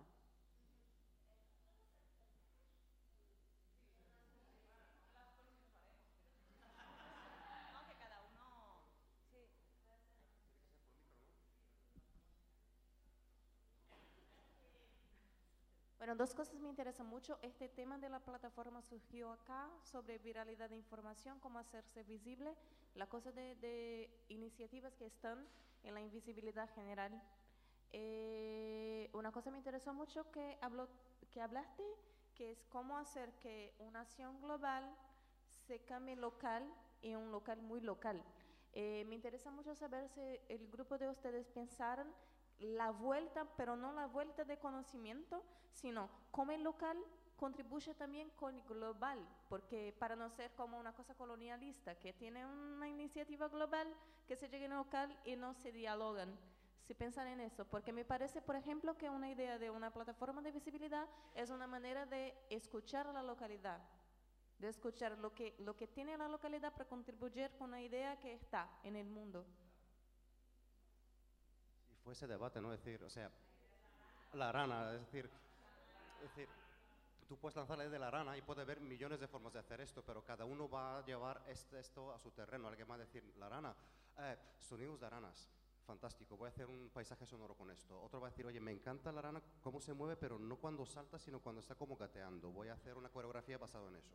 Bueno, dos cosas me interesan mucho. Este tema de la plataforma surgió acá, sobre viralidad de información, cómo hacerse visible, la cosa de, de iniciativas que están en la invisibilidad general. Eh, una cosa me interesó mucho que, habló, que hablaste, que es cómo hacer que una acción global se cambie local y un local muy local. Eh, me interesa mucho saber si el grupo de ustedes pensaron la vuelta, pero no la vuelta de conocimiento, sino cómo el local contribuye también con el global, porque para no ser como una cosa colonialista, que tiene una iniciativa global que se llega en el local y no se dialogan. Si piensan en eso, porque me parece, por ejemplo, que una idea de una plataforma de visibilidad es una manera de escuchar a la localidad, de escuchar lo que, lo que tiene la localidad para contribuir con una idea que está en el mundo. Fue ese debate, ¿no? Es decir, o sea, la rana, es decir, es decir, tú puedes lanzar la idea de la rana y puede haber millones de formas de hacer esto, pero cada uno va a llevar este, esto a su terreno. Alguien va a decir, la rana, eh, sonidos de ranas, fantástico, voy a hacer un paisaje sonoro con esto. Otro va a decir, oye, me encanta la rana, cómo se mueve, pero no cuando salta, sino cuando está como gateando. Voy a hacer una coreografía basada en eso.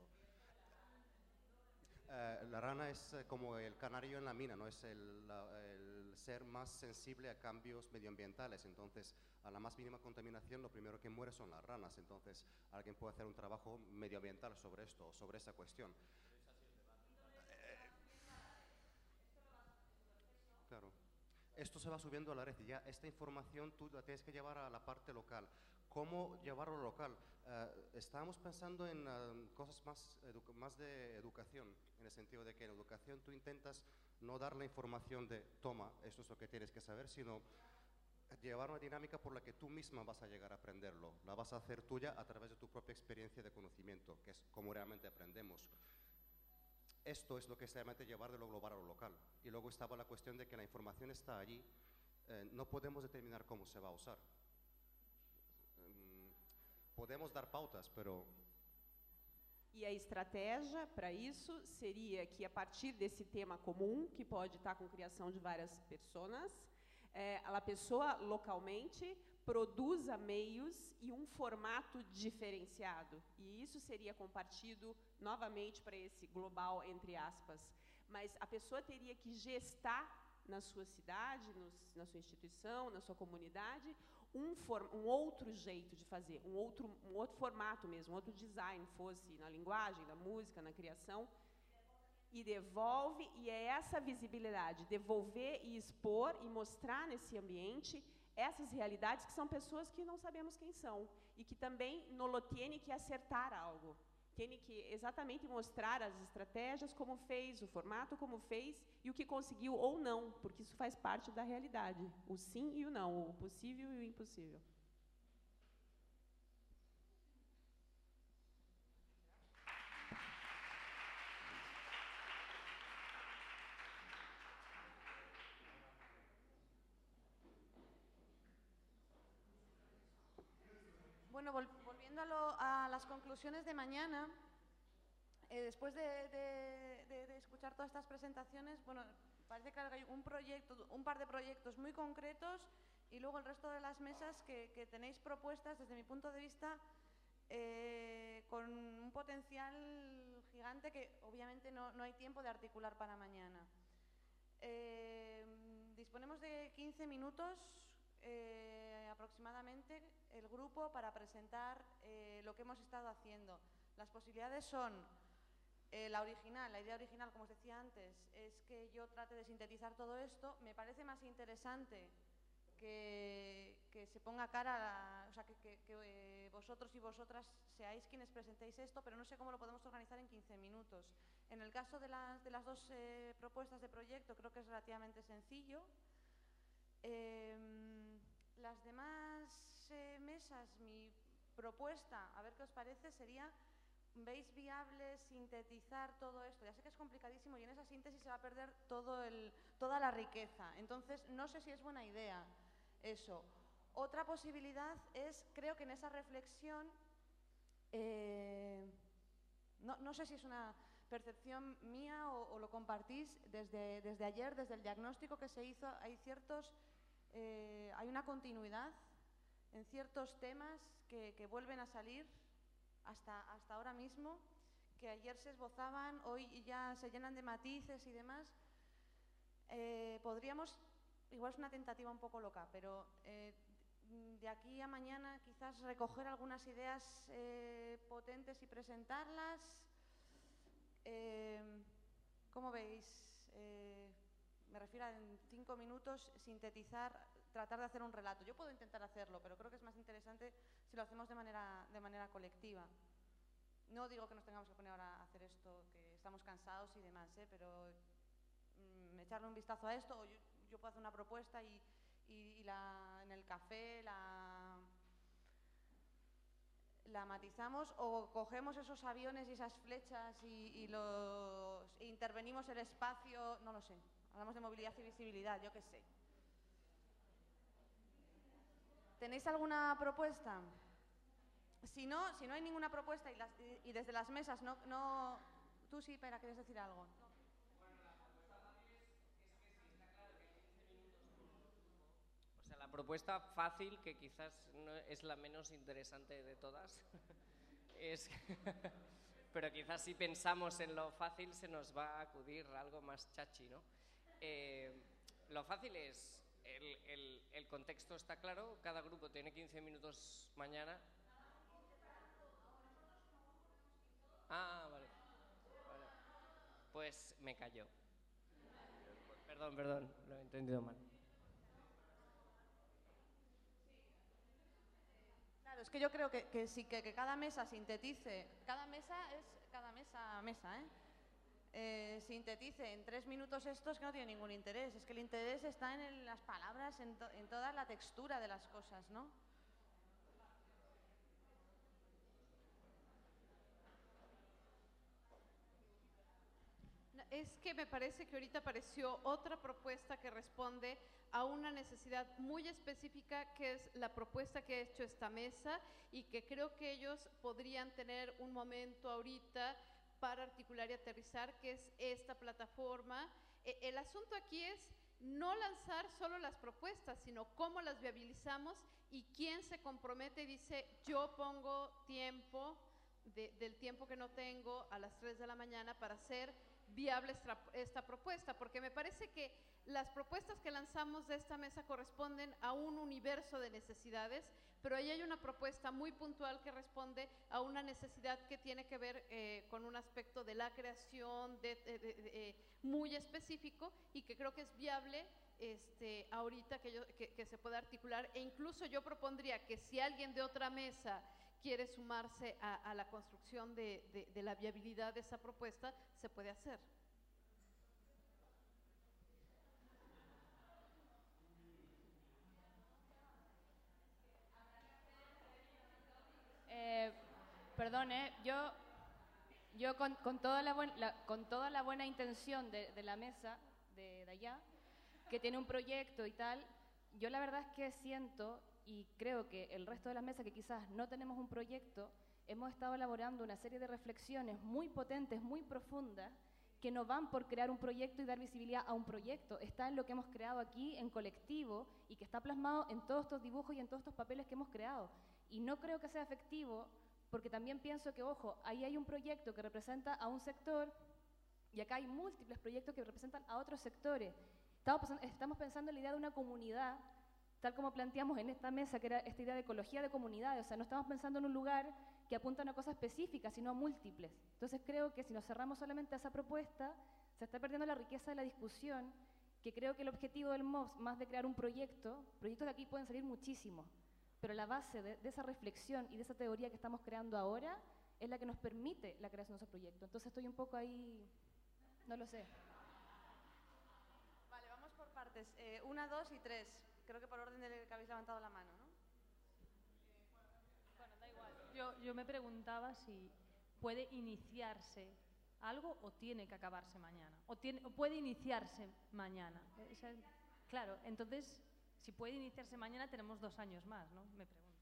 Eh, la rana es eh, como el canario en la mina, ¿no? Es el, la, el ser más sensible a cambios medioambientales. Entonces, a la más mínima contaminación, lo primero que muere son las ranas. Entonces, alguien puede hacer un trabajo medioambiental sobre esto, sobre esa cuestión. Eh, claro. esto se va subiendo a la red y ya esta información tú la tienes que llevar a la parte local. ¿Cómo llevarlo a lo local? Uh, estábamos pensando en uh, cosas más, más de educación, en el sentido de que en educación tú intentas no dar la información de toma, esto es lo que tienes que saber, sino llevar una dinámica por la que tú misma vas a llegar a aprenderlo, la vas a hacer tuya a través de tu propia experiencia de conocimiento, que es como realmente aprendemos. Esto es lo que es realmente llevar de lo global a lo local. Y luego estaba la cuestión de que la información está allí, eh, no podemos determinar cómo se va a usar. Podemos dar pautas, pero... E a estratégia para isso seria que, a partir desse tema comum, que pode estar com criação de várias personas, é, a pessoa localmente produza meios e um formato diferenciado. E isso seria compartido novamente para esse global, entre aspas. Mas a pessoa teria que gestar na sua cidade, no, na sua instituição, na sua comunidade, Um, for, um outro jeito de fazer, um outro, um outro formato mesmo, um outro design, fosse na linguagem, na música, na criação, e devolve, e é essa visibilidade, devolver e expor e mostrar nesse ambiente essas realidades que são pessoas que não sabemos quem são, e que também não lo tiene que acertar algo, tem que exatamente mostrar as estratégias, como fez, o formato como fez, e o que conseguiu ou não, porque isso faz parte da realidade, o sim e o não, o possível e o impossível. Bueno, vol volviendo a, lo, a las conclusiones de mañana, eh, después de, de, de, de escuchar todas estas presentaciones, bueno, parece que hay un proyecto, un par de proyectos muy concretos y luego el resto de las mesas que, que tenéis propuestas, desde mi punto de vista, eh, con un potencial gigante que obviamente no, no hay tiempo de articular para mañana. Eh, disponemos de quince minutos eh, aproximadamente el grupo para presentar eh, lo que hemos estado haciendo. Las posibilidades son eh, la original, la idea original, como os decía antes, es que yo trate de sintetizar todo esto. Me parece más interesante que, que se ponga cara, a la, o sea, que, que, que eh, vosotros y vosotras seáis quienes presentéis esto, pero no sé cómo lo podemos organizar en quince minutos. En el caso de las, de las dos eh, propuestas de proyecto creo que es relativamente sencillo. Eh, las demás eh, mesas, mi propuesta, a ver qué os parece, sería: ¿veis viable sintetizar todo esto? Ya sé que es complicadísimo y en esa síntesis se va a perder todo el, toda la riqueza. Entonces, no sé si es buena idea eso. Otra posibilidad es, creo que en esa reflexión, eh, no, no sé si es una percepción mía o, o lo compartís, desde, desde ayer, desde el diagnóstico que se hizo, hay ciertos, eh, hay una continuidad en ciertos temas que, que vuelven a salir hasta, hasta ahora mismo, que ayer se esbozaban, hoy ya se llenan de matices y demás. Eh, podríamos, igual es una tentativa un poco loca, pero eh, de aquí a mañana quizás recoger algunas ideas eh, potentes y presentarlas. Eh, ¿Cómo veis? Eh, me refiero a en cinco minutos sintetizar, tratar de hacer un relato. Yo puedo intentar hacerlo, pero creo que es más interesante si lo hacemos de manera, de manera colectiva. No digo que nos tengamos que poner ahora a hacer esto, que estamos cansados y demás, ¿eh? Pero mm, echarle un vistazo a esto, o yo, yo puedo hacer una propuesta y, y, y la, en el café la, la matizamos, o cogemos esos aviones y esas flechas y, y los, e intervenimos el espacio, no lo sé. Hablamos de movilidad y visibilidad, yo qué sé. ¿Tenéis alguna propuesta? Si no, si no hay ninguna propuesta y, las, y, y desde las mesas no, no... Tú sí, Pera, ¿quieres decir algo? O sea, la propuesta fácil, que quizás no es la menos interesante de todas, es... pero quizás si pensamos en lo fácil se nos va a acudir algo más chachi, ¿no? Eh, lo fácil es, el, el, el contexto está claro, cada grupo tiene quince minutos mañana. Ah, vale. Vale. Pues me cayó. Perdón, perdón, lo he entendido mal. Claro, es que yo creo que, que sí, que, que cada mesa sintetice, cada mesa es, cada mesa, mesa, ¿eh? Eh, sintetice en tres minutos esto, es que no tiene ningún interés, es que el interés está en el- las palabras, en, to- en toda la textura de las cosas, ¿no? No, es que me parece que ahorita apareció otra propuesta que responde a una necesidad muy específica, que es la propuesta que ha hecho esta mesa y que creo que ellos podrían tener un momento ahorita para articular y aterrizar, que es esta plataforma. Eh, el asunto aquí es no lanzar solo las propuestas, sino cómo las viabilizamos y quién se compromete y dice, yo pongo tiempo, de- del tiempo que no tengo a las tres de la mañana para hacer viable esta, esta propuesta, porque me parece que las propuestas que lanzamos de esta mesa corresponden a un universo de necesidades, pero ahí hay una propuesta muy puntual que responde a una necesidad que tiene que ver eh, con un aspecto de la creación de, de- de- de- eh, muy específico y que creo que es viable este, ahorita que, yo, que, que se pueda articular, e incluso yo propondría que si alguien de otra mesa quiere sumarse a, a la construcción de, de, de la viabilidad de esa propuesta, se puede hacer. Eh, perdón, ¿eh? yo, yo con, con toda la, buen- la- con toda la buena intención de, de la mesa de, de allá, que tiene un proyecto y tal, yo la verdad es que siento y creo que el resto de las mesas que quizás no tenemos un proyecto, hemos estado elaborando una serie de reflexiones muy potentes, muy profundas, que no van por crear un proyecto y dar visibilidad a un proyecto, está en lo que hemos creado aquí en colectivo y que está plasmado en todos estos dibujos y en todos estos papeles que hemos creado. Y no creo que sea efectivo porque también pienso que, ojo, ahí hay un proyecto que representa a un sector y acá hay múltiples proyectos que representan a otros sectores. Estamos pensando, estamos pensando en la idea de una comunidad, tal como planteamos en esta mesa, que era esta idea de ecología de comunidades. O sea, no estamos pensando en un lugar que apunta a una cosa específica, sino a múltiples. Entonces creo que si nos cerramos solamente a esa propuesta, se está perdiendo la riqueza de la discusión, que creo que el objetivo del M O V S, más de crear un proyecto, proyectos de aquí pueden salir muchísimos, pero la base de, de esa reflexión y de esa teoría que estamos creando ahora es la que nos permite la creación de esos proyectos. Entonces estoy un poco ahí, no lo sé. Vale, vamos por partes. Eh, una, dos y tres. Creo que por orden del que habéis levantado la mano, ¿no? Bueno, da igual. Yo, yo me preguntaba si puede iniciarse algo o tiene que acabarse mañana. O, tiene, o puede iniciarse mañana. Esa es- claro, entonces, si puede iniciarse mañana, tenemos dos años más, ¿no? Me pregunto.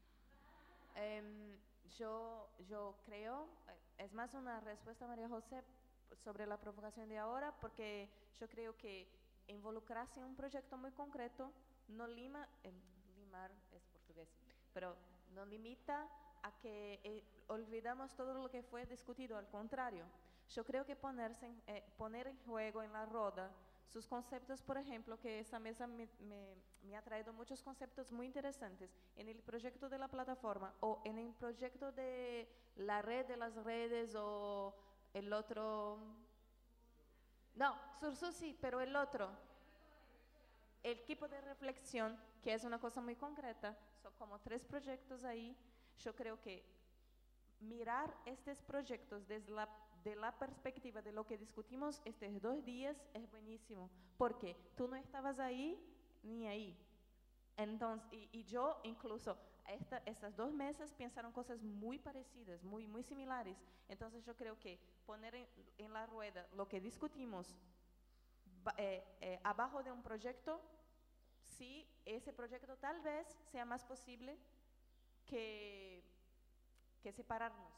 Em, yo, yo creo, eh, es más una respuesta, María José, sobre la provocación de ahora, porque yo creo que involucrarse en un proyecto muy concreto no lima, em, limar es portugués, pero no limita a que eh, olvidamos todo lo que fue discutido, al contrario. Yo creo que ponerse en, eh, poner en juego en la roda sus conceptos, por ejemplo, que esa mesa me, me, me ha traído muchos conceptos muy interesantes en el proyecto de la plataforma o en el proyecto de la red de las redes o el otro... No, Sursu sí, pero el otro, el equipo de reflexión, que es una cosa muy concreta, son como tres proyectos ahí. Yo creo que mirar estos proyectos desde la, de la perspectiva de lo que discutimos estos dos días es buenísimo, porque tú no estabas ahí ni ahí. Entonces, y, y yo incluso, esta, estas dos mesas pensaron cosas muy parecidas, muy, muy similares. Entonces yo creo que poner en, en la rueda lo que discutimos ba- eh, eh, abajo de un proyecto, sí, ese proyecto tal vez sea más posible que, que separarnos.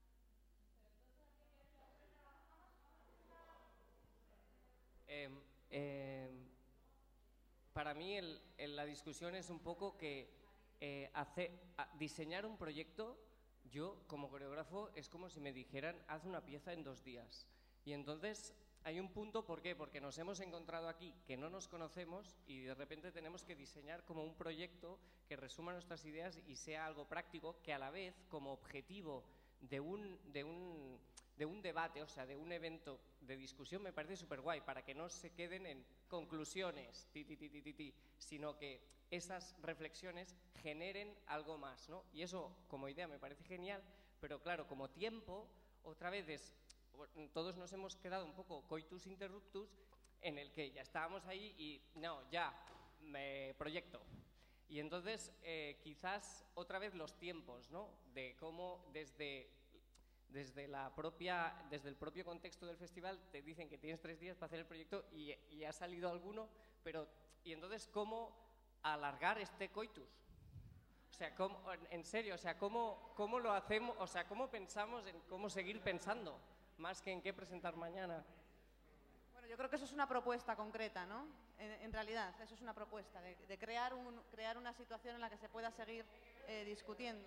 Em, em, para mí el- el- la discusión es un poco que eh, hace- a- diseñar un proyecto, yo como coreógrafo es como si me dijeran haz una pieza en dos días. Y entonces hay un punto, ¿por qué? Porque nos hemos encontrado aquí que no nos conocemos y de repente tenemos que diseñar como un proyecto que resuma nuestras ideas y sea algo práctico, que a la vez como objetivo de un, de un de un debate, o sea, de un evento de discusión, me parece súper guay, para que no se queden en conclusiones, ti, ti, ti, ti, ti, ti, sino que esas reflexiones generen algo más, ¿no? Y eso, como idea, me parece genial, pero claro, como tiempo, otra vez es, todos nos hemos quedado un poco coitus interruptus, en el que ya estábamos ahí y, no, ya, me proyecto. Y entonces, eh, quizás otra vez los tiempos, ¿no? De cómo desde... Desde, la propia, desde el propio contexto del festival te dicen que tienes tres días para hacer el proyecto y, y ha salido alguno, pero y entonces ¿cómo alargar este coitus? O sea, ¿cómo, en serio, o sea, ¿cómo, cómo lo hacemos? O sea, ¿cómo pensamos en cómo seguir pensando? Más que en qué presentar mañana. Bueno, yo creo que eso es una propuesta concreta, ¿no? En, en realidad, eso es una propuesta, de, de crear, un, crear una situación en la que se pueda seguir eh, discutiendo.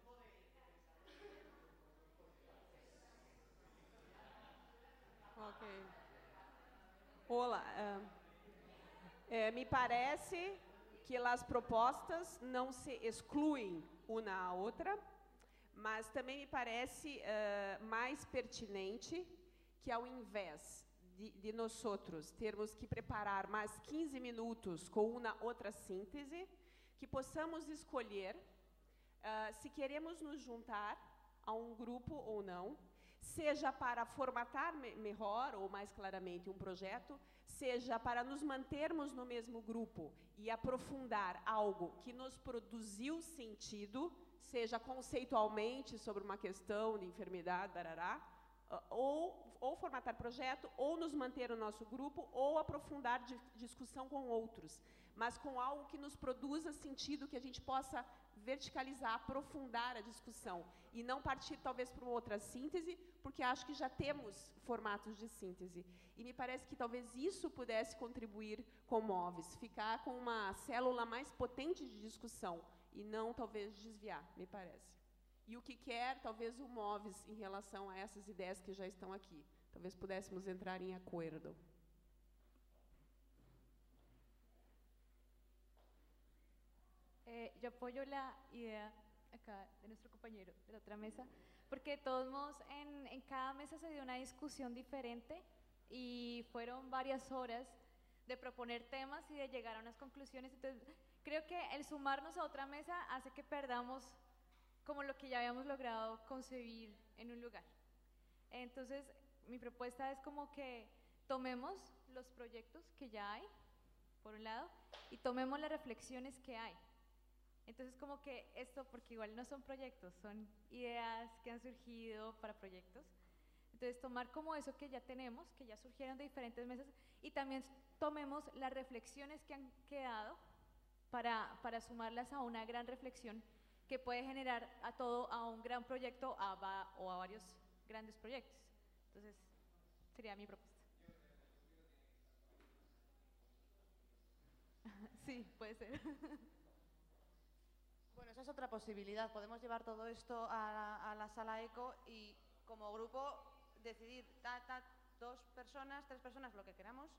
Ok. Olá, é, me parece que as propostas não se excluem uma à outra, mas também me parece uh, mais pertinente que ao invés de, de nós outros termos que preparar mais quinze minutos com uma outra síntese, que possamos escolher uh, se queremos nos juntar a um grupo ou não, seja para formatar me melhor ou mais claramente um projeto, seja para nos mantermos no mesmo grupo e aprofundar algo que nos produziu sentido, seja conceitualmente sobre uma questão de enfermidade, barará, ou, ou formatar projeto, ou nos manter no nosso grupo, ou aprofundar di discussão com outros, mas com algo que nos produza sentido, que a gente possa verticalizar, aprofundar a discussão e não partir talvez para uma outra síntese, porque acho que já temos formatos de síntese. E me parece que talvez isso pudesse contribuir com o MOVES, ficar com uma célula mais potente de discussão e não talvez desviar, me parece. E o que quer talvez o MOVES em relação a essas ideias que já estão aqui. Talvez pudéssemos entrar em acordo. Eh, yo apoyo la idea acá de nuestro compañero de la otra mesa, porque de todos modos en, en cada mesa se dio una discusión diferente y fueron varias horas de proponer temas y de llegar a unas conclusiones. Entonces, creo que el sumarnos a otra mesa hace que perdamos como lo que ya habíamos logrado concebir en un lugar. Entonces, mi propuesta es como que tomemos los proyectos que ya hay, por un lado, y tomemos las reflexiones que hay. Entonces, como que esto, porque igual no son proyectos, son ideas que han surgido para proyectos. Entonces, tomar como eso que ya tenemos, que ya surgieron de diferentes mesas, y también tomemos las reflexiones que han quedado para, para sumarlas a una gran reflexión que puede generar a todo, a un gran proyecto a va, o a varios grandes proyectos. Entonces, sería mi propuesta. Sí, puede ser. Bueno, esa es otra posibilidad. Podemos llevar todo esto a la, a la sala ECO y como grupo decidir ta, ta, dos personas, tres personas, lo que queramos,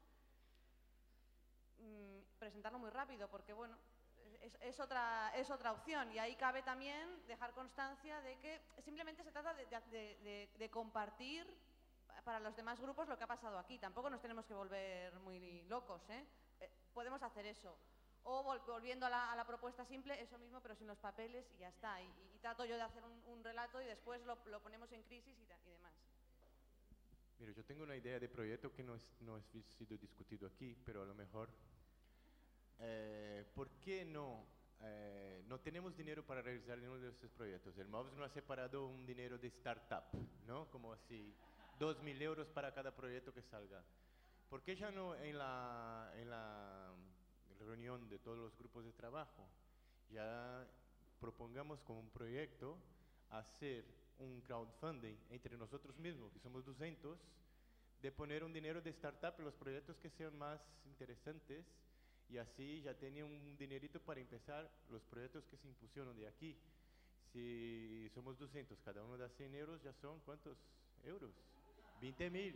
mmm, presentarlo muy rápido, porque bueno, es, es, otra, es otra opción. Y ahí cabe también dejar constancia de que simplemente se trata de, de, de, de compartir para los demás grupos lo que ha pasado aquí. Tampoco nos tenemos que volver muy locos, ¿eh? Eh, podemos hacer eso. O vol volviendo a la, a la propuesta simple, eso mismo, pero sin los papeles y ya está. Y, y, y trato yo de hacer un, un relato y después lo, lo ponemos en crisis y, y demás. Mira, yo tengo una idea de proyecto que no, es, no ha sido discutido aquí, pero a lo mejor, eh, ¿por qué no? Eh, no tenemos dinero para realizar ninguno de estos proyectos. El MOVES no ha separado un dinero de startup, ¿no? Como así, dos mil euros para cada proyecto que salga. ¿Por qué ya no en la... En la reunión de todos los grupos de trabajo, ya propongamos como un proyecto hacer un crowdfunding entre nosotros mismos, que somos doscientos, de poner un dinero de startup en los proyectos que sean más interesantes y así ya tenía un dinerito para empezar los proyectos que se impusieron de aquí. Si somos doscientos, cada uno da cien euros, ya son ¿cuántos euros? veinte mil.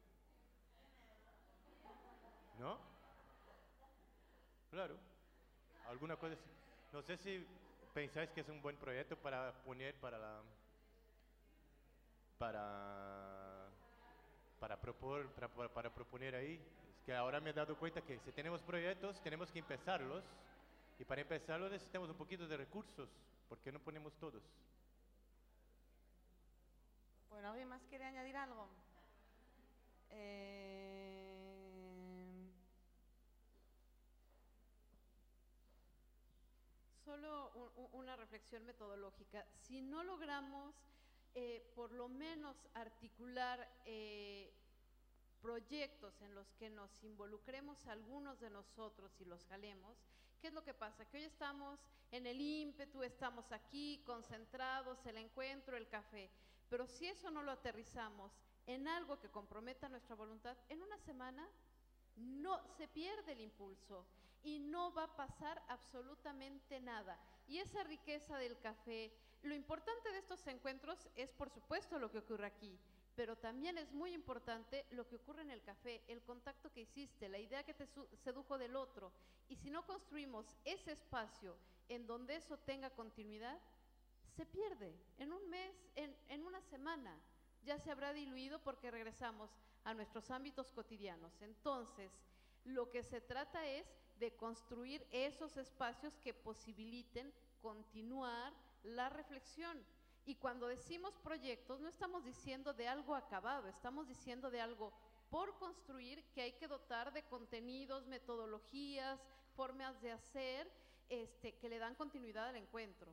¿No? Claro, alguna cosa así. No sé si pensáis que es un buen proyecto para poner para la... para, para, propor, para, para proponer ahí. Es que ahora me he dado cuenta que si tenemos proyectos, tenemos que empezarlos. Y para empezarlos necesitamos un poquito de recursos. ¿Por qué no ponemos todos? Bueno, ¿alguien más quiere añadir algo? Eh... Solo un, una reflexión metodológica. Si no logramos eh, por lo menos articular eh, proyectos en los que nos involucremos algunos de nosotros y los jalemos, ¿qué es lo que pasa? Que hoy estamos en el ímpetu, estamos aquí concentrados, el encuentro, el café, pero si eso no lo aterrizamos en algo que comprometa nuestra voluntad, en una semana no se pierde el impulso y no va a pasar absolutamente nada. Y esa riqueza del café, lo importante de estos encuentros es por supuesto lo que ocurre aquí, pero también es muy importante lo que ocurre en el café, el contacto que hiciste, la idea que te sedujo del otro. Y si no construimos ese espacio en donde eso tenga continuidad, se pierde. En un mes, en, en una semana, ya se habrá diluido porque regresamos a nuestros ámbitos cotidianos. Entonces, lo que se trata es de construir esos espacios que posibiliten continuar la reflexión. Y cuando decimos proyectos, no estamos diciendo de algo acabado, estamos diciendo de algo por construir que hay que dotar de contenidos, metodologías, formas de hacer, este, que le dan continuidad al encuentro.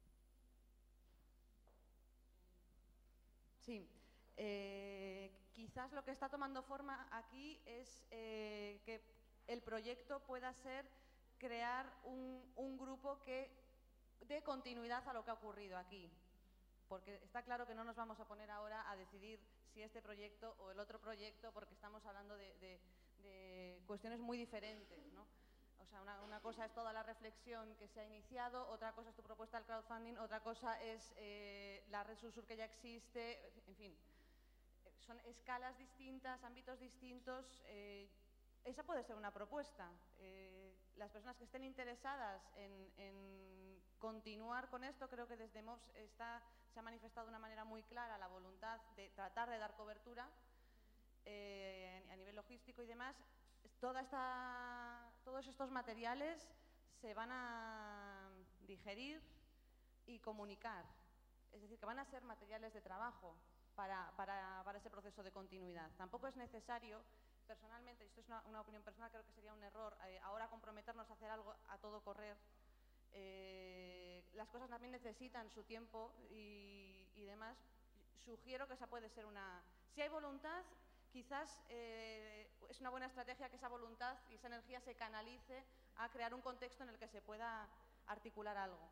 Sí, eh, quizás lo que está tomando forma aquí es eh, que el proyecto pueda ser crear un, un grupo que dé continuidad a lo que ha ocurrido aquí. Porque está claro que no nos vamos a poner ahora a decidir si este proyecto o el otro proyecto, porque estamos hablando de, de, de cuestiones muy diferentes, ¿no? O sea, una, una cosa es toda la reflexión que se ha iniciado, otra cosa es tu propuesta del crowdfunding, otra cosa es eh, la red Susur que ya existe, en fin. Son escalas distintas, ámbitos distintos. Eh, esa puede ser una propuesta. Eh, las personas que estén interesadas en, en continuar con esto, creo que desde MOVS está, se ha manifestado de una manera muy clara la voluntad de tratar de dar cobertura eh, a nivel logístico y demás. Toda esta, todos estos materiales se van a digerir y comunicar. Es decir, que van a ser materiales de trabajo para, para, para ese proceso de continuidad. Tampoco es necesario, personalmente, y esto es una, una opinión personal, creo que sería un error, eh, ahora comprometernos a hacer algo a todo correr. Eh, las cosas también necesitan su tiempo y, y demás. Sugiero que esa puede ser una... Si hay voluntad, quizás eh, es una buena estrategia que esa voluntad y esa energía se canalice a crear un contexto en el que se pueda articular algo.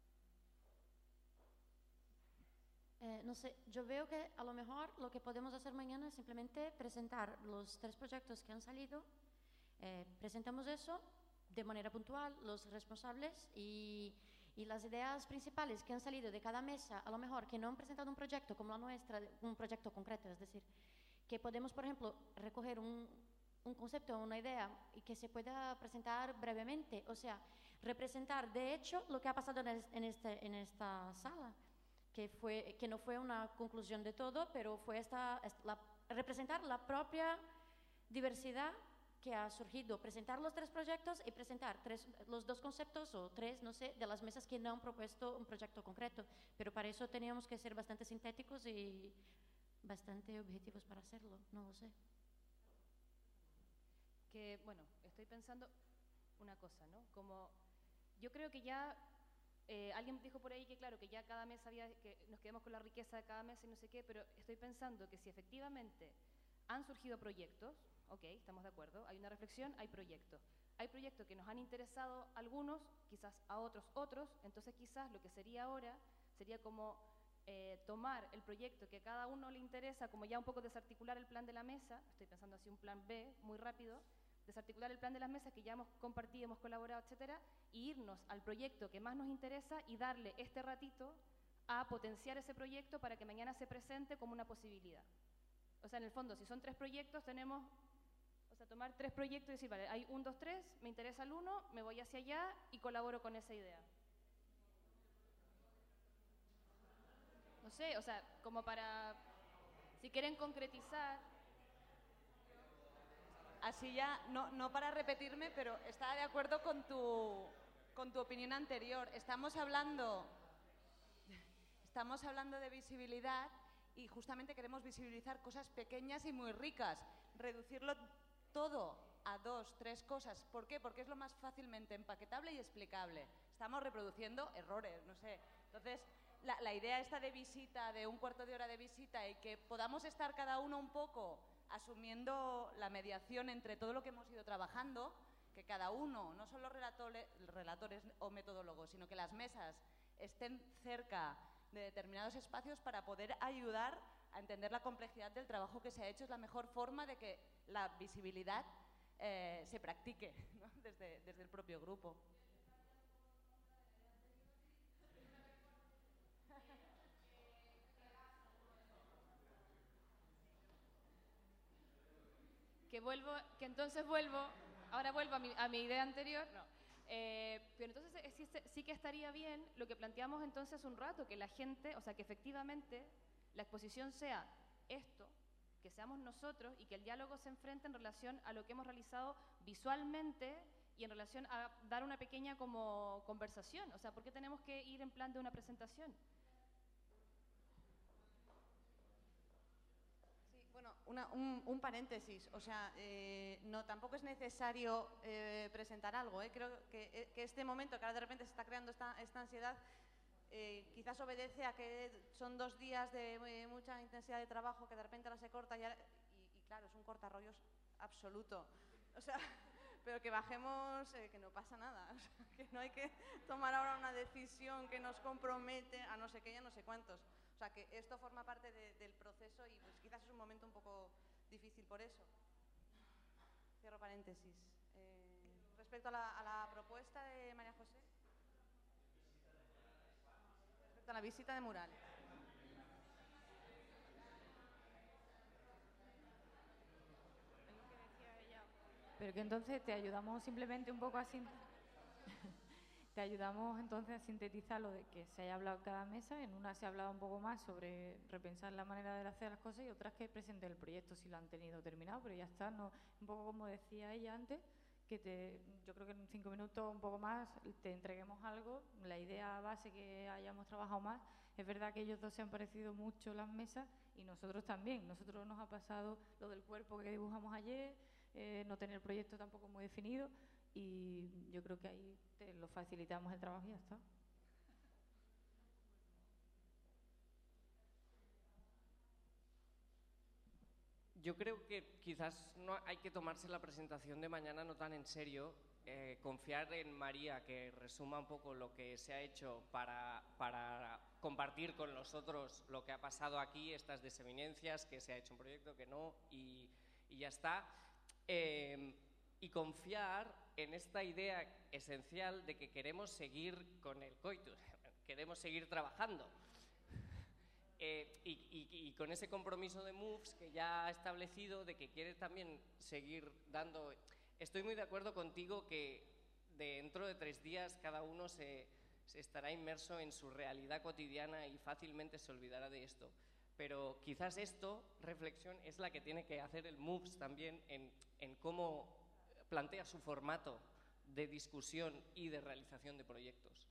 Eh, no sé, yo veo que a lo mejor lo que podemos hacer mañana es simplemente presentar los tres proyectos que han salido, eh, presentamos eso de manera puntual, los responsables y, y las ideas principales que han salido de cada mesa, a lo mejor que no han presentado un proyecto como la nuestra, un proyecto concreto, es decir, que podemos, por ejemplo, recoger un, un concepto, una idea y que se pueda presentar brevemente, o sea, representar de hecho lo que ha pasado en, el, en, este, en esta sala. Que, fue, que no fue una conclusión de todo, pero fue esta, esta, la, representar la propia diversidad que ha surgido, presentar los tres proyectos y presentar tres, los dos conceptos o tres, no sé, de las mesas que no han propuesto un proyecto concreto, pero para eso teníamos que ser bastante sintéticos y bastante objetivos para hacerlo, no lo sé. Que, bueno, estoy pensando una cosa, ¿no? Como yo creo que ya... Eh, alguien dijo por ahí que claro, que ya cada mes había, que nos quedamos con la riqueza de cada mes y no sé qué, pero estoy pensando que si efectivamente han surgido proyectos, ok, estamos de acuerdo, hay una reflexión, hay proyectos. Hay proyectos que nos han interesado algunos, quizás a otros otros, entonces quizás lo que sería ahora sería como eh, tomar el proyecto que a cada uno le interesa, como ya un poco desarticular el plan de la mesa, estoy pensando así un plan B muy rápido, desarticular el plan de las mesas que ya hemos compartido, hemos colaborado, etcétera, y irnos al proyecto que más nos interesa y darle este ratito a potenciar ese proyecto para que mañana se presente como una posibilidad. O sea, en el fondo, si son tres proyectos, tenemos, o sea, tomar tres proyectos y decir, vale, hay un, dos, tres, me interesa el uno, me voy hacia allá y colaboro con esa idea. No sé, o sea, como para... Si quieren concretizar... Así ya, no, no para repetirme, pero estaba de acuerdo con tu, con tu opinión anterior. Estamos hablando, estamos hablando de visibilidad y justamente queremos visibilizar cosas pequeñas y muy ricas. Reducirlo todo a dos, tres cosas. ¿Por qué? Porque es lo más fácilmente empaquetable y explicable. Estamos reproduciendo errores, no sé. Entonces, la, la idea esta de visita, de un cuarto de hora de visita y que podamos estar cada uno un poco asumiendo la mediación entre todo lo que hemos ido trabajando, que cada uno, no solo relatores, relatores o metodólogos, sino que las mesas estén cerca de determinados espacios para poder ayudar a entender la complejidad del trabajo que se ha hecho, es la mejor forma de que la visibilidad eh, se practique, ¿no? desde, desde el propio grupo. Que vuelvo, que entonces vuelvo, ahora vuelvo a mi, a mi idea anterior, no. Eh, pero entonces eh, sí, sí que estaría bien lo que planteamos entonces un rato, que la gente, o sea, que efectivamente la exposición sea esto, que seamos nosotros y que el diálogo se enfrente en relación a lo que hemos realizado visualmente y en relación a dar una pequeña como conversación. O sea, ¿por qué tenemos que ir en plan de una presentación? Bueno, una, un, un paréntesis, o sea, eh, no, tampoco es necesario eh, presentar algo, ¿eh? Creo que, que este momento que ahora de repente se está creando esta, esta ansiedad eh, quizás obedece a que son dos días de eh, mucha intensidad de trabajo que de repente ahora se corta y, ahora, y, y claro, es un cortarrollos absoluto, o sea, pero que bajemos, eh, que no pasa nada, o sea, que no hay que tomar ahora una decisión que nos compromete a no sé qué y a no sé cuántos. O sea, que esto forma parte de, del proceso y pues quizás es un momento un poco difícil por eso. Cierro paréntesis. Eh, respecto a la, a la propuesta de María José. Respecto a la visita de mural. Pero que entonces te ayudamos simplemente un poco a sintetizar. Te ayudamos entonces a sintetizar lo de que se haya hablado en cada mesa. En una se ha hablado un poco más sobre repensar la manera de hacer las cosas y otras que presenten el proyecto si lo han tenido terminado, pero ya está, no, un poco como decía ella antes, que te, yo creo que en cinco minutos un poco más te entreguemos algo, la idea base que hayamos trabajado más. Es verdad que ellos dos se han parecido mucho las mesas y nosotros también. Nosotros nos ha pasado lo del cuerpo que dibujamos ayer, eh, no tener el proyecto tampoco muy definido. Y yo creo que ahí te lo facilitamos el trabajo y ya está. Yo creo que quizás no hay que tomarse la presentación de mañana no tan en serio, eh, confiar en María que resuma un poco lo que se ha hecho para, para compartir con los otros lo que ha pasado aquí, estas deseminencias, que se ha hecho un proyecto, que no, y, y ya está. Eh, y confiar en esta idea esencial de que queremos seguir con el coitus, queremos seguir trabajando. Eh, y, y, y con ese compromiso de Moves que ya ha establecido, de que quiere también seguir dando... Estoy muy de acuerdo contigo que dentro de tres días cada uno se, se estará inmerso en su realidad cotidiana y fácilmente se olvidará de esto. Pero quizás esto, reflexión, es la que tiene que hacer el Moves también en, en cómo plantea su formato de discusión y de realización de proyectos.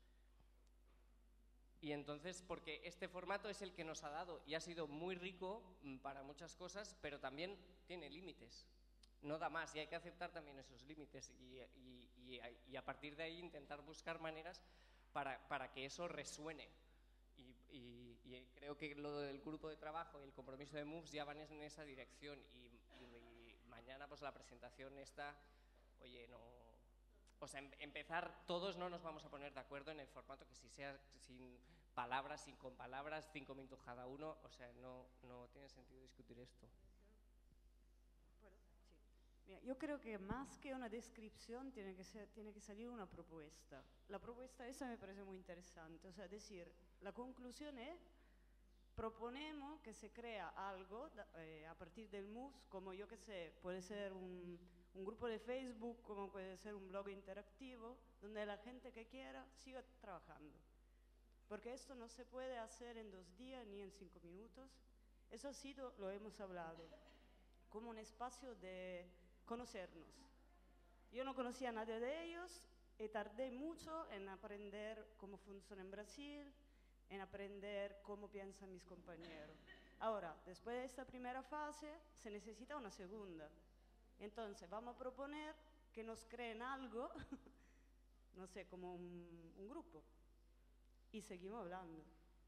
Y entonces, porque este formato es el que nos ha dado y ha sido muy rico para muchas cosas, pero también tiene límites. No da más y hay que aceptar también esos límites y, y, y, y a partir de ahí intentar buscar maneras para, para que eso resuene. Y, y, y creo que lo del grupo de trabajo y el compromiso de Moves ya van en esa dirección y, y, y mañana pues la presentación está, oye, no... O sea, em, empezar, todos no nos vamos a poner de acuerdo en el formato, que si sea sin palabras, sin con palabras, cinco minutos cada uno, o sea, no, no tiene sentido discutir esto. ¿Puedo? Sí. Mira, yo creo que más que una descripción tiene que, ser, tiene que salir una propuesta. La propuesta esa me parece muy interesante, o sea, decir, la conclusión es, proponemos que se crea algo eh, a partir del Moves, como yo que sé, puede ser un... un grupo de Facebook, como puede ser un blog interactivo, donde la gente que quiera siga trabajando. Porque esto no se puede hacer en dos días ni en cinco minutos, Eso ha sido, lo hemos hablado, como un espacio de conocernos. Yo no conocía a nadie de ellos y tardé mucho en aprender cómo funciona en Brasil, en aprender cómo piensan mis compañeros. Ahora, después de esta primera fase, se necesita una segunda. Entonces, vamos a proponer que nos creen algo, no sé, como un, un grupo, y seguimos hablando.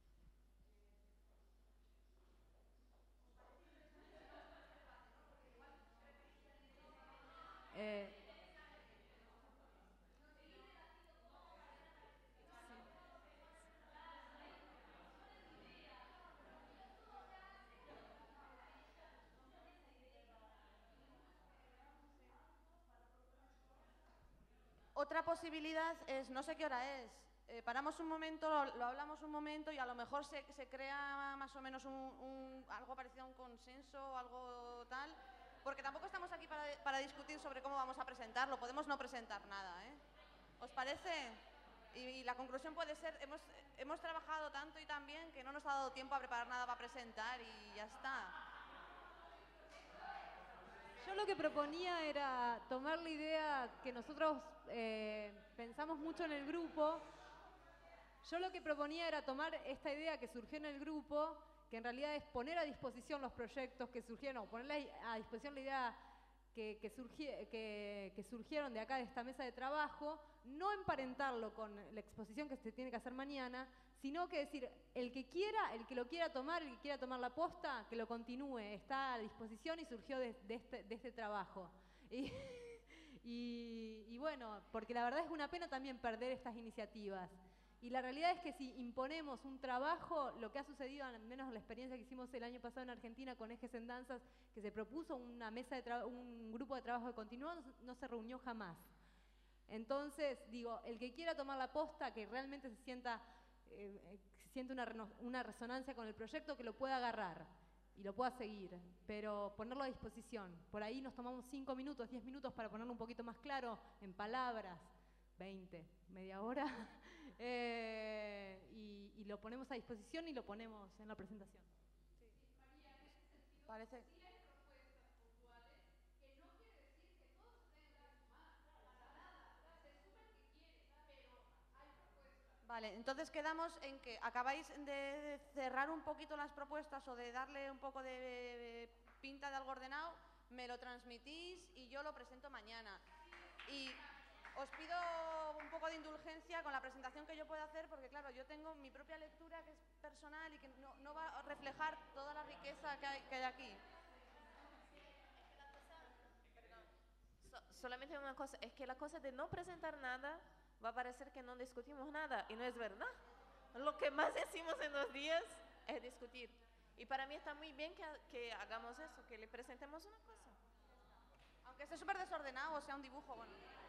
Eh, Otra posibilidad es, no sé qué hora es, eh, paramos un momento, lo, lo hablamos un momento y a lo mejor se, se crea más o menos un, un, algo parecido a un consenso, algo tal, porque tampoco estamos aquí para, para discutir sobre cómo vamos a presentarlo, podemos no presentar nada, ¿eh? ¿Os parece? Y, y la conclusión puede ser, hemos, hemos trabajado tanto y tan bien que no nos ha dado tiempo a preparar nada para presentar y ya está. Yo lo que proponía era tomar la idea que nosotros eh, pensamos mucho en el grupo. Yo lo que proponía era tomar esta idea que surgió en el grupo, que en realidad es poner a disposición los proyectos que surgieron, o poner a disposición la idea que, que, surgi, que, que surgieron de acá, de esta mesa de trabajo, no emparentarlo con la exposición que se tiene que hacer mañana, sino que decir, el que quiera, el que lo quiera tomar, el que quiera tomar la posta, que lo continúe, está a disposición y surgió de, de, este, de este trabajo. Y, y, y bueno, porque la verdad es una pena también perder estas iniciativas. Y la realidad es que si imponemos un trabajo, lo que ha sucedido, al menos la experiencia que hicimos el año pasado en Argentina con Ejes en Danzas, que se propuso una mesa de tra- un grupo de trabajo de continuo, no, no se reunió jamás. Entonces, digo, el que quiera tomar la posta, que realmente se sienta... Eh, siente una, una resonancia con el proyecto, que lo pueda agarrar y lo pueda seguir, pero ponerlo a disposición. Por ahí nos tomamos cinco minutos, diez minutos para ponerlo un poquito más claro, en palabras, veinte, media hora, eh, y, y lo ponemos a disposición y lo ponemos en la presentación. Parece... Vale, entonces quedamos en que acabáis de cerrar un poquito las propuestas o de darle un poco de pinta de algo ordenado, me lo transmitís y yo lo presento mañana. Y os pido un poco de indulgencia con la presentación que yo pueda hacer, porque claro, yo tengo mi propia lectura que es personal y que no, no va a reflejar toda la riqueza que hay, que hay aquí. So, solamente una cosa, es que la cosa de no presentar nada va a parecer que no discutimos nada, y no es verdad. Lo que más decimos en los días es discutir. Y para mí está muy bien que, que hagamos eso, que le presentemos una cosa. Aunque esté súper desordenado, o sea un dibujo, bueno.